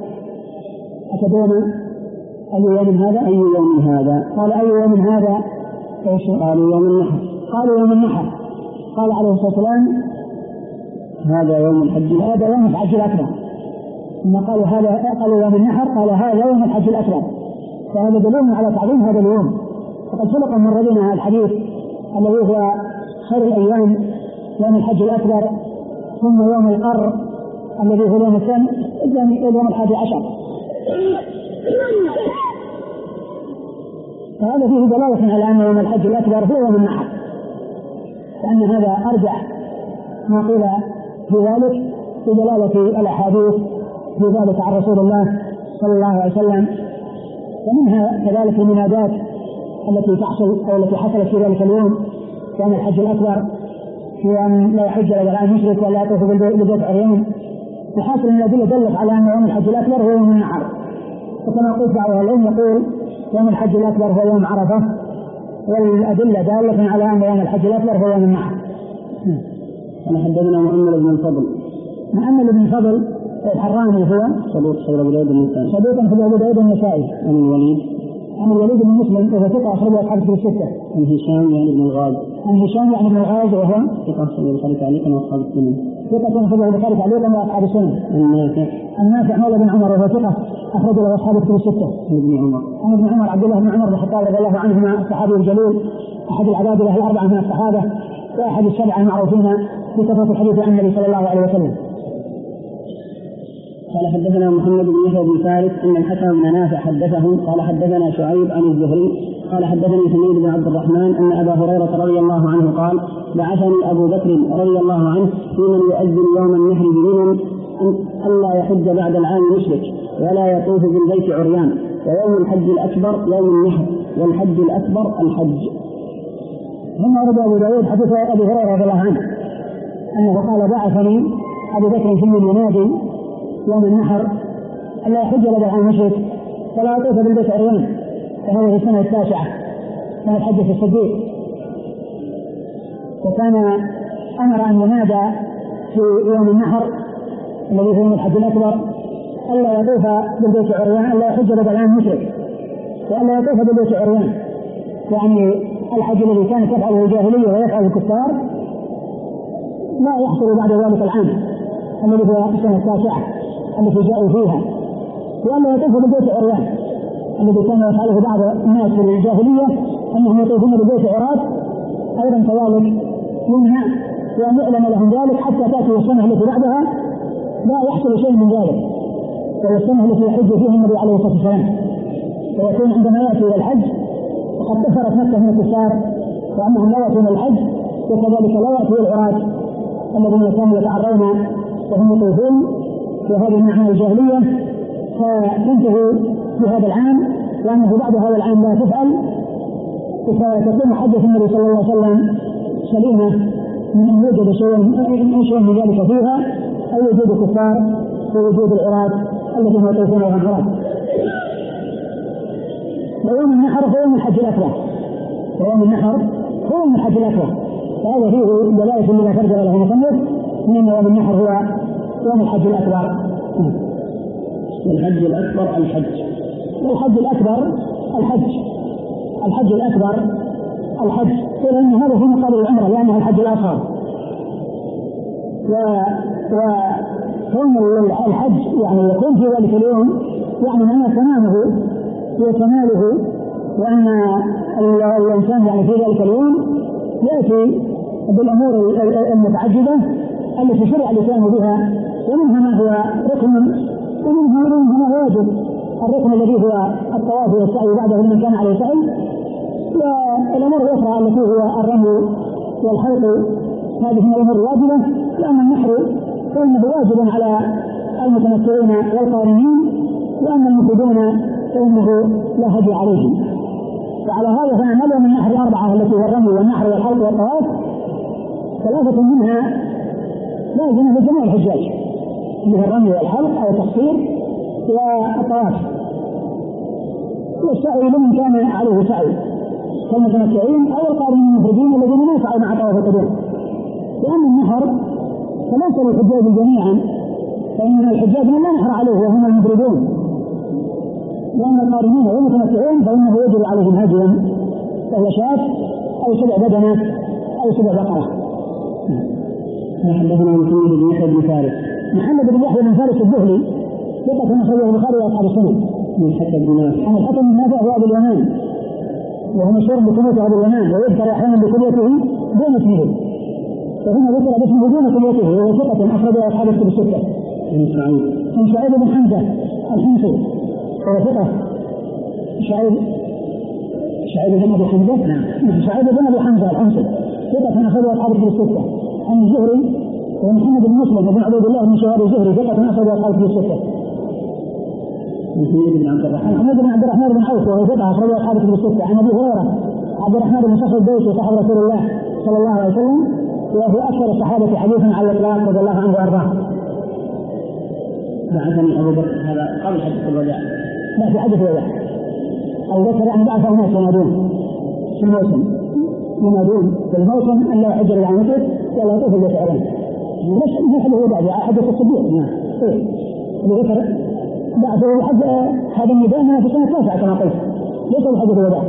أي يوم هذا؟ قال: أي يوم هذا؟ قالوا: يوم النحر. قالوا: يوم النحر. قال عليه الصلاة والسلام: هذا يوم الحج الأكبر. ثم قالوا يوم النحر، قال: هذا يوم الحج الأكبر. فهذا دليل على تعظيم هذا اليوم. وقد سبق من ربنا الحديث الذي هو خير الأيام يوم الحج الأكبر، ثم يوم القر الذي هو يوم الثاني، يوم الحادي عشر. فهذا فيه دلالة على أن يوم الحج الأكبر هو يوم النحر، لأن هذا أرجح ما قيل في ذلك بدلالة الأحاديث في ذلك عن رسول الله صلى الله عليه وسلم. ومنها كذلك المنادات التي تحصل أو التي حصلت في ذلك اليوم يوم الحج الأكبر، في أن لا يحج إلا عن مشرك ولا يطوف بالبيت عريان. وحاصل من الأدلة دلت على أن يوم الحج الأكبر هو يوم النحر. وكما قلت بعض العلم يقول يوم الحج الأكبر هو يوم عرفة، والأدلة دالة على أن يوم الحج الأكبر هو يوم النحر. أنا حدثنا مؤمل بن الفضل الحراني هو صدوق في أبو داود النسائي. عن الوليد بن مسلم وهو ثقة أخرجه أصحاب الكتب الستة. عن هشام يعني بن الغاز وهو ثقة أخرجه البخاري تعليقا وأصحاب السنن. النافع مولى بن عمر وهو ثقة أخرجه له أصحاب الكتب الستة. عن ابن عمر عبد الله بن عمر بن الخطاب رضي الله عنهما الصحابي الجليل، أحد العبادلة الأربعة من الصحابة، وأحد السبعة المعروفين بكثرة الحديث عن النبي صلى الله عليه وسلم. قال حدثنا محمد بن يحيى بن فارس ان الحكم بن نافع حدثه قال حدثنا شعيب عن الزهري قال حدثني حميد بن عبد الرحمن ان ابا هريره رضي الله عنه قال: بعثني ابو بكر رضي الله عنه في من يؤذن يوم النحر بمنى ألا يحج بعد العام مشرك ولا يطوف بالبيت عريان، ويوم الحج الأكبر يوم النحر، والحج الأكبر الحج. ثم ورد أبو داود حديث أبي هريرة رضي الله عنه أنه قال بعثني أبو بكر في ينادي يوم النحر ألا يحج بعد العام مشرك ولا يطوف بالبيت عريان، فهذه السنة التاسعة سنة حجة الصديق، وكان أمر أن ينادى في يوم النحر الذي هو يوم الحج الأكبر ألا يطوف بالبيت عريان، ألا يحج بعد العام مشرك وألا يطوف بالبيت عريان، يعني الحج الذي كانت تفعله الجاهلية ويفعله الكفار لا يحصل بعد ذلك العام الذي هو السنة التاسعة التي جاءوا فيها، وألا يطوف بالبيت عريان الذي كان يفعله بعض الناس في الجاهلية أنهم يطوفون بالبيت عراة، أيضا كذلك يمنع وأن يعلم لهم ذلك حتى تأتي السنة التي بعدها لا يحصل شيء من ذلك، وهي السنة التي يحج فيها النبي عليه الصلاة والسلام، ويكون عندما يأتي إلى الحج وقد كفرت نفسه من الكفار وأنهم لا يأتون الحج، وكذلك لا يأتي العراة الذين كانوا يتعرون وهم يطوفون في هذه النعمة الجاهلية، فتنتهي في هذا العام، وأنه بعد هذا العام لا تفعل، فتكون حجة النبي صلى الله عليه وسلم سليمة من أن يوجد شيء من ذلك فيها، أو وجود الكفار ووجود العراة الذين يطوفون وهم عراة. ويوم النحر هو يوم الحج الأكبر، ويوم النحر هو يوم الحج الأكبر، فهذا فيه دلالة لما فرد له مصنف من أن يوم النحر هو يوم الحج الأكبر. والحج الأكبر الحج، والحج الأكبر الحج، الحج الأكبر الحج، لأن هذا في مقابل العمرة لأنه الحج الأصغر، وكون الحج يعني يكون في ذلك اليوم يعني أن تمامه وكماله، وأن الإنسان يعني في ذلك اليوم يأتي بالأمور المتعجبة التي شرع الإسلام بها، ومنها ما هو ركن ومنها ما هو واجب. الركن الذي هو الطواف والسعي بعده لمن كان عليه سعي، والأمور الأخرى التي هو الرمي والحلق هذه من الأمور الواجبة، لأن النحر فإنه واجب على المتمتعين والقارنين، وأما المفردون فإنه لا هدي عليهم. وعلى هذا فنعمل من النحر الأربعة التي هو الرمي والنحر والحلق والطواف، ثلاثة منها لازم لجميع الحجاج، اللي هو الرمي والحلق أو التقصير والطواف، والسعي لمن كان عليه سعي كالمتمتعين أو القارنين المفردين الذين لا يسعوا مع طواف القدوم. لأن النحر فليس للحجاج جميعا، فإن الحجاج من لا نحر عليه وهم المفردون، لأن القارنين والمتمتعين فإنه يجب عليهم هديا وهو شاة أو سبع بدنة أو سبع بقرة. حدثنا محمد بن يحيى بن فارس، محمد بن يحيى بن فارس الدهلي ثقة أخرجه البخاري وأصحاب السنن. من الحكم بن نافع، عن الحكم بن نافع هو أبو اليمان، وهو مشهور بكنيته أبو اليمان، ويذكر أحيانا بكنيته دون اسمه، فهنا ذكر باسمه دون كنيته، وهو ثقة أخرجه أصحاب الكتب الستة. عن شعيب بن حمزة الحمصي وهو ثقة. شعيب بن أبي حمزة، نعم، شعيب بن أبي حمزة الحمصي ثقة أخرجه أصحاب الكتب الستة. عن الزهري ومحمد بن مسلم بن عبيد الله بن شهاب الزهري ثقة أخرجه أصحاب الكتب الستة. محمد بن عبد الرحمن بن عوف وهو ثقة أخرجه أصحاب الكتب الستة. عن أبي هريرة عبد الرحمن بن صخر الدوسي صاحب رسول الله صلى الله عليه وسلم، وهو أكثر الصحابة حديثا على الإطلاق رضي الله عنه وأرضاه. بعثني أبو بكر، هذا قبل حديث الوداع، لا في حديث الوداع. أبو بكر يعني بعث الناس ينادون في الموسم، ينادون في الموسم أن لا يحج إلا عن مشرك ولا يطوف إلا شعرا، مش حديث الوداع حديث الصديق. نعم، أبو بكر بعثه الحج هذا النداء من في السنة التاسعة كما قلت، ليس بحديث الوداع.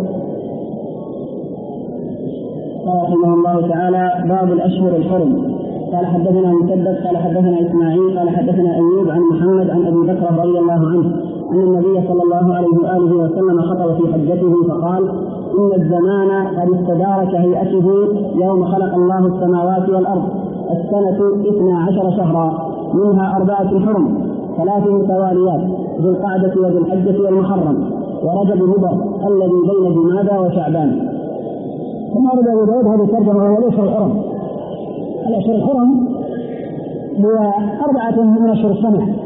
رحمه الله تعالى. باب الأشهر الحرم. قال حدثنا مسدد قال حدثنا إسماعيل قال حدثنا أيوب عن محمد عن أبي بكر رضي الله عنه أن النبي صلى الله عليه وآله وسلم خطب في حجته فقال: إن الزمان قد استدار كهيئته يوم خلق الله السماوات والأرض، السنة 12 شهرا، منها 4 حرم، 3 متواليات، ذو القعدة وذو الحجة والمحرم، ورجب مضر الذي بين جمادى وشعبان. ثم أرد أبو داود هذه الترجمة وهو الأشهر الحرم. الأشهر الحرم ب4 من أشهر السنة،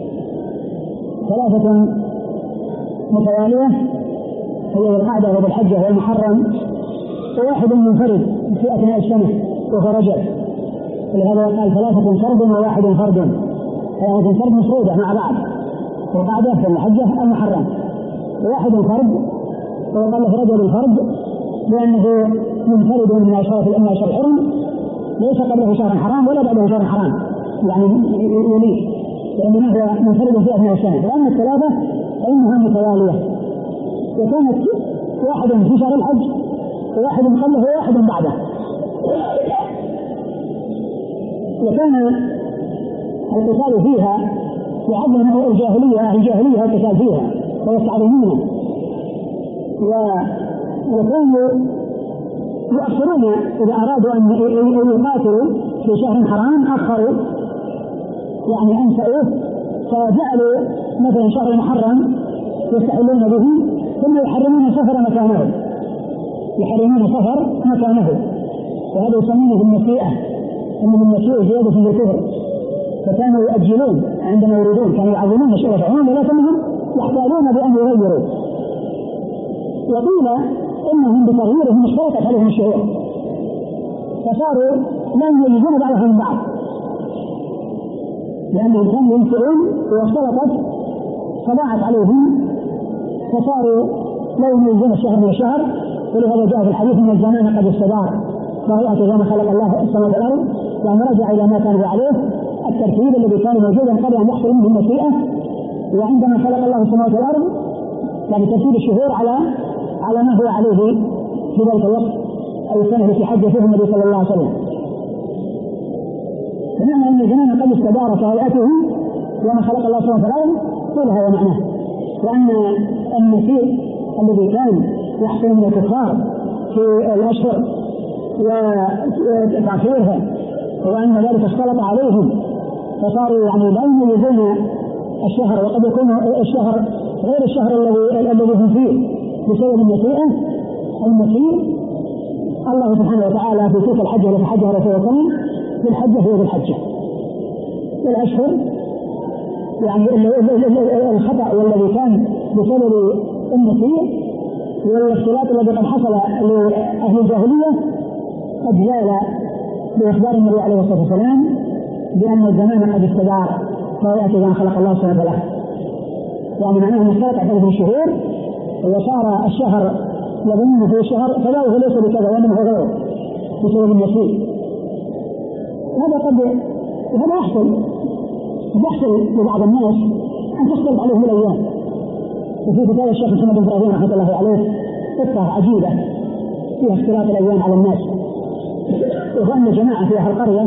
3 متوالية هي ذو القعدة وذو الحجة والمحرم، وواحد منفرد في أثناء السنة وهو رجب، ولهذا قال 3 فرد وواحد فرد، 3 فرد مفروضة مع بعض، القعدة والحجة المحرم، وواحد فرد وقال له رجل الفرد لأنه منفرد من أشهر الحرم، ليس قبله شهر حرام ولا بعده شهر حرام، يعني يليه، لأنه هو منفرد في أثناء السنة. وأما الثلاثة فإنها متوالية، وكانت واحد في شهر الحج وواحد قبله وواحد بعده، وكان القتال فيها يعظم الجاهلية القتال فيها ويستعظمونها، وكانوا يؤخرون إذا أرادوا أن يقاتلوا في شهر حرام أخروا، يعني أنسأوه، فجعلوا مثلا شهر محرم يستحلون به ثم يحرمون سفر مكانه، وهذا يسمونه بالنسيئة، إنه النسيئة زيادة في الكفر، فكانوا يؤجلون عندما يريدون، كانوا يعظمون شهر حرام ولكنهم يحتالون بأن يغيروا، وقيل إنهم بتغييرهم اشتركت عليهم الشهور، فصاروا لا يميزون بعضهم من بعض، لأنهم كانوا ينفعون واختلطت فضاعت عليهم، فصاروا لا يميزون الشهر من الشهر. ولهذا جاء في الحديث من الزمان قد استدار وهيئة زمان خلق الله السماء والأرض، يعني رجع إلى ما كانوا عليه، الترتيب الذي كان موجودا قبل أن يحصل منه النسيئة، وعندما خلق الله السماء والأرض يعني ترتيب الشهور على ما هو عليه في ذلك الوقت أو السنة التي حج فيها النبي صلى الله عليه وسلم. بمعنى أن الزمان قد استدار كهيئته وما خلق الله السماء والأرض، طول هذا معناه، وأن النسيء الذي كان يحصل من الكفار في الأشهر وتعفيرها، وأن ذلك اختلط عليهم فصاروا يعني لا يميزون الشهر، وقد يكون الشهر غير الشهر الذي هم فيه بسبب النسيئة. المسيء الله سبحانه وتعالى في تلك الحجة التي حجها رسول الله في الحجة هي بالحجة الأشهر، يعني الخطأ والذي كان بسبب النسيء والاختلاط الذي قد حصل لأهل الجاهلية قد زال بإخبار النبي عليه الصلاة والسلام بأن الزمان قد استدار ويأتي ما خلق الله سبحانه وتعالى، يعني معناه أن اختلط عليه الشهور وصار الشهر يظنه في الشهر فلاوه ليس بكذا وإنما هو غيره بسبب النسيء. هذا يحصل لبعض الناس أن تختلط عليهم الأيام. وفي كتاب الشيخ محمد بن إبراهيم رحمة الله عليه قصة عجيبة فيها اختلاط الأيام على الناس، وأن جماعة في أهل القرية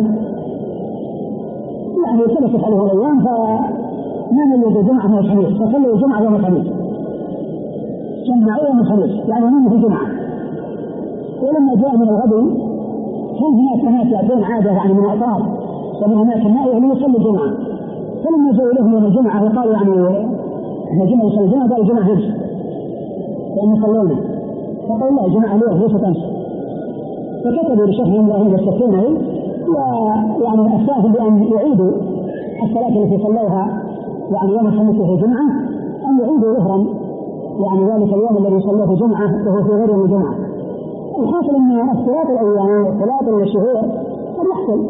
يعني اختلفت عليهم الأيام فما نجد جمعة من الخميس، فصلوا الجمعة يوم الخميس، جمعوا يوم الخميس يعني من في الجمعة. ولما جاء من الغد كان هناك ناس يأتون عادة يعني من أطراف ومن هناك النائي ليصلي الجمعة، فلما جاءوا لهم يوم الجمعة وقالوا يعني احنا جمعة يصلي الجمعة، قالوا الجمعة همس لأنه صلونا، فقالوا لا الجمعة ليه ليست همس، فكتبوا للشيخ محمد بن إبراهيم يستفتونه ويعني أفتاهم بأن يعيدوا الصلاة التي صلوها يعني يوم الخميس في الجمعة، أن يعيدوا ظهرا يعني ذلك اليوم الذي صلوه في الجمعة وهو في غير يوم الجمعة. الحاصل أن اختلاط الأيام واختلاط الشهور قد يحصل.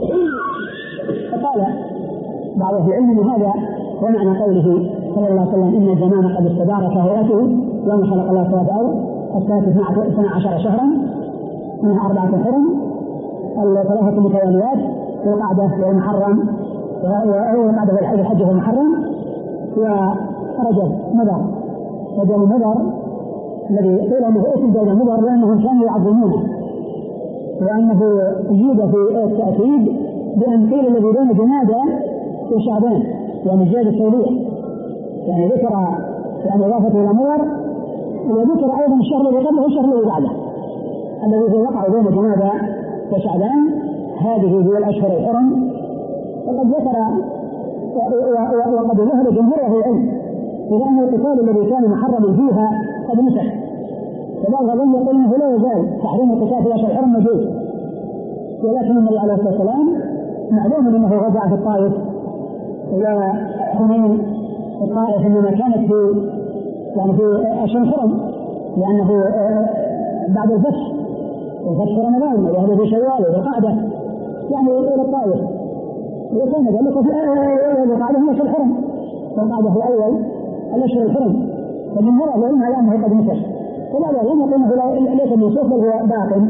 فقال بعض أهل العلم هذا ومعنى قوله صلى الله عليه وسلم إن الزمان قد استدار كهيئته يوم خلق الله السماوات والأرض، السنة 12 شهرا منها 4 حرم، 3 متواليات، والقعدة والمحرم والقعدة والحج والمحرم، ورجب مضر. رجب مضر الذي قيل انه اسم جاء مضر لانهم كانوا يعظمونه، وانه زيد في التأكيد بأن قيل الذي بين جمادى وشعبان يعني زيادة التولية، يعني ذكر يعني إضافة إلى مضر، وذكر أيضا الشهر الذي قبله والشهر الذي بعده الذي وقع بين جمادى وشعبان، هذه هي الأشهر الحرم. وقد ذكر وقد ظهر جمهور أهل العلم لأن القتال الذي كان محرما فيها قد نسخ، فبعض ظن يقول انه لا يزال تحريم القتال في الاشهر الحرم موجود، ولكن النبي عليه الصلاه والسلام معلوم أنه غزا في الطائف وحنين الطائف إنما كانت في يعني في أشهر الحرم، لأنه بعد الفتح وفتح رمضان وهذا في شوال وفي القعدة يعني إلى الطائف، وكان ذلك في القعدة من أشهر الحرم، والقعدة في أول الأشهر الحرم، فمن هذا العلم على أنه قد نسخ، وبعد العلم أنه ليس منسوخ بل هو باق.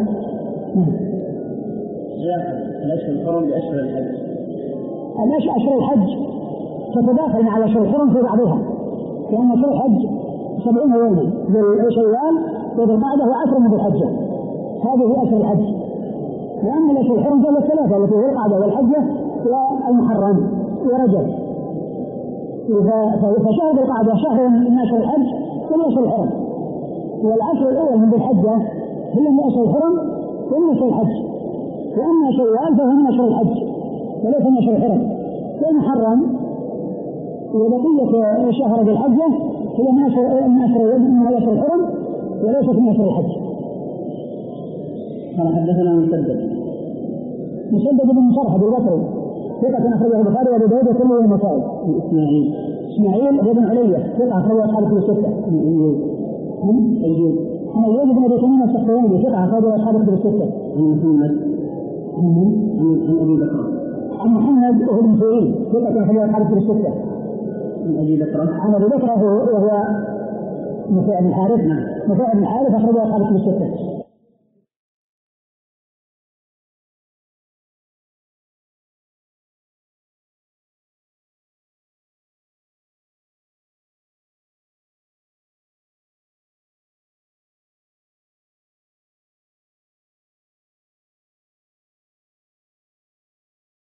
الأشهر الحرم بأشهر الحج. أشهر الحج تتداخل مع الأشهر الحرم في بعضها، لأن أشهر الحج 70 يوما ذي شوال وذي القعدة و10 من ذي الحجة، هذه أشهر الحج. وأما الأشهر الحرم فهي الثلاثة التي هي القعدة والحجة والمحرم ورجب. فشهر القعدة شهر من أشهر الحج ومن أشهر الحرم، والعشر الأول من ذي الحجة هي من أشهر الحرم ومن أشهر الحج، وأما شوال فهو من أشهر الحج وليس من أشهر الحرم، والمحرم وبقية شهر ذي الحجة هي من أشهر الحرم وليست من أشهر الحج. قال حدثنا مسدد بن مصرح بالبصري ثقة أخرجه البخاري وأبو داود وكله النسائي. إسماعيل بن علية ثقة أخرجه أصحاب الكتب الستة. أنا أيوب بن أبي تميم السختياني ثقة أخرجه أصحاب الكتب الستة. عن محمد بن سيرين ثقة أخرجه أصحاب الكتب الستة. عن أبي بكر وهو نفيع بن الحارث أخرجه أصحاب الكتب الستة.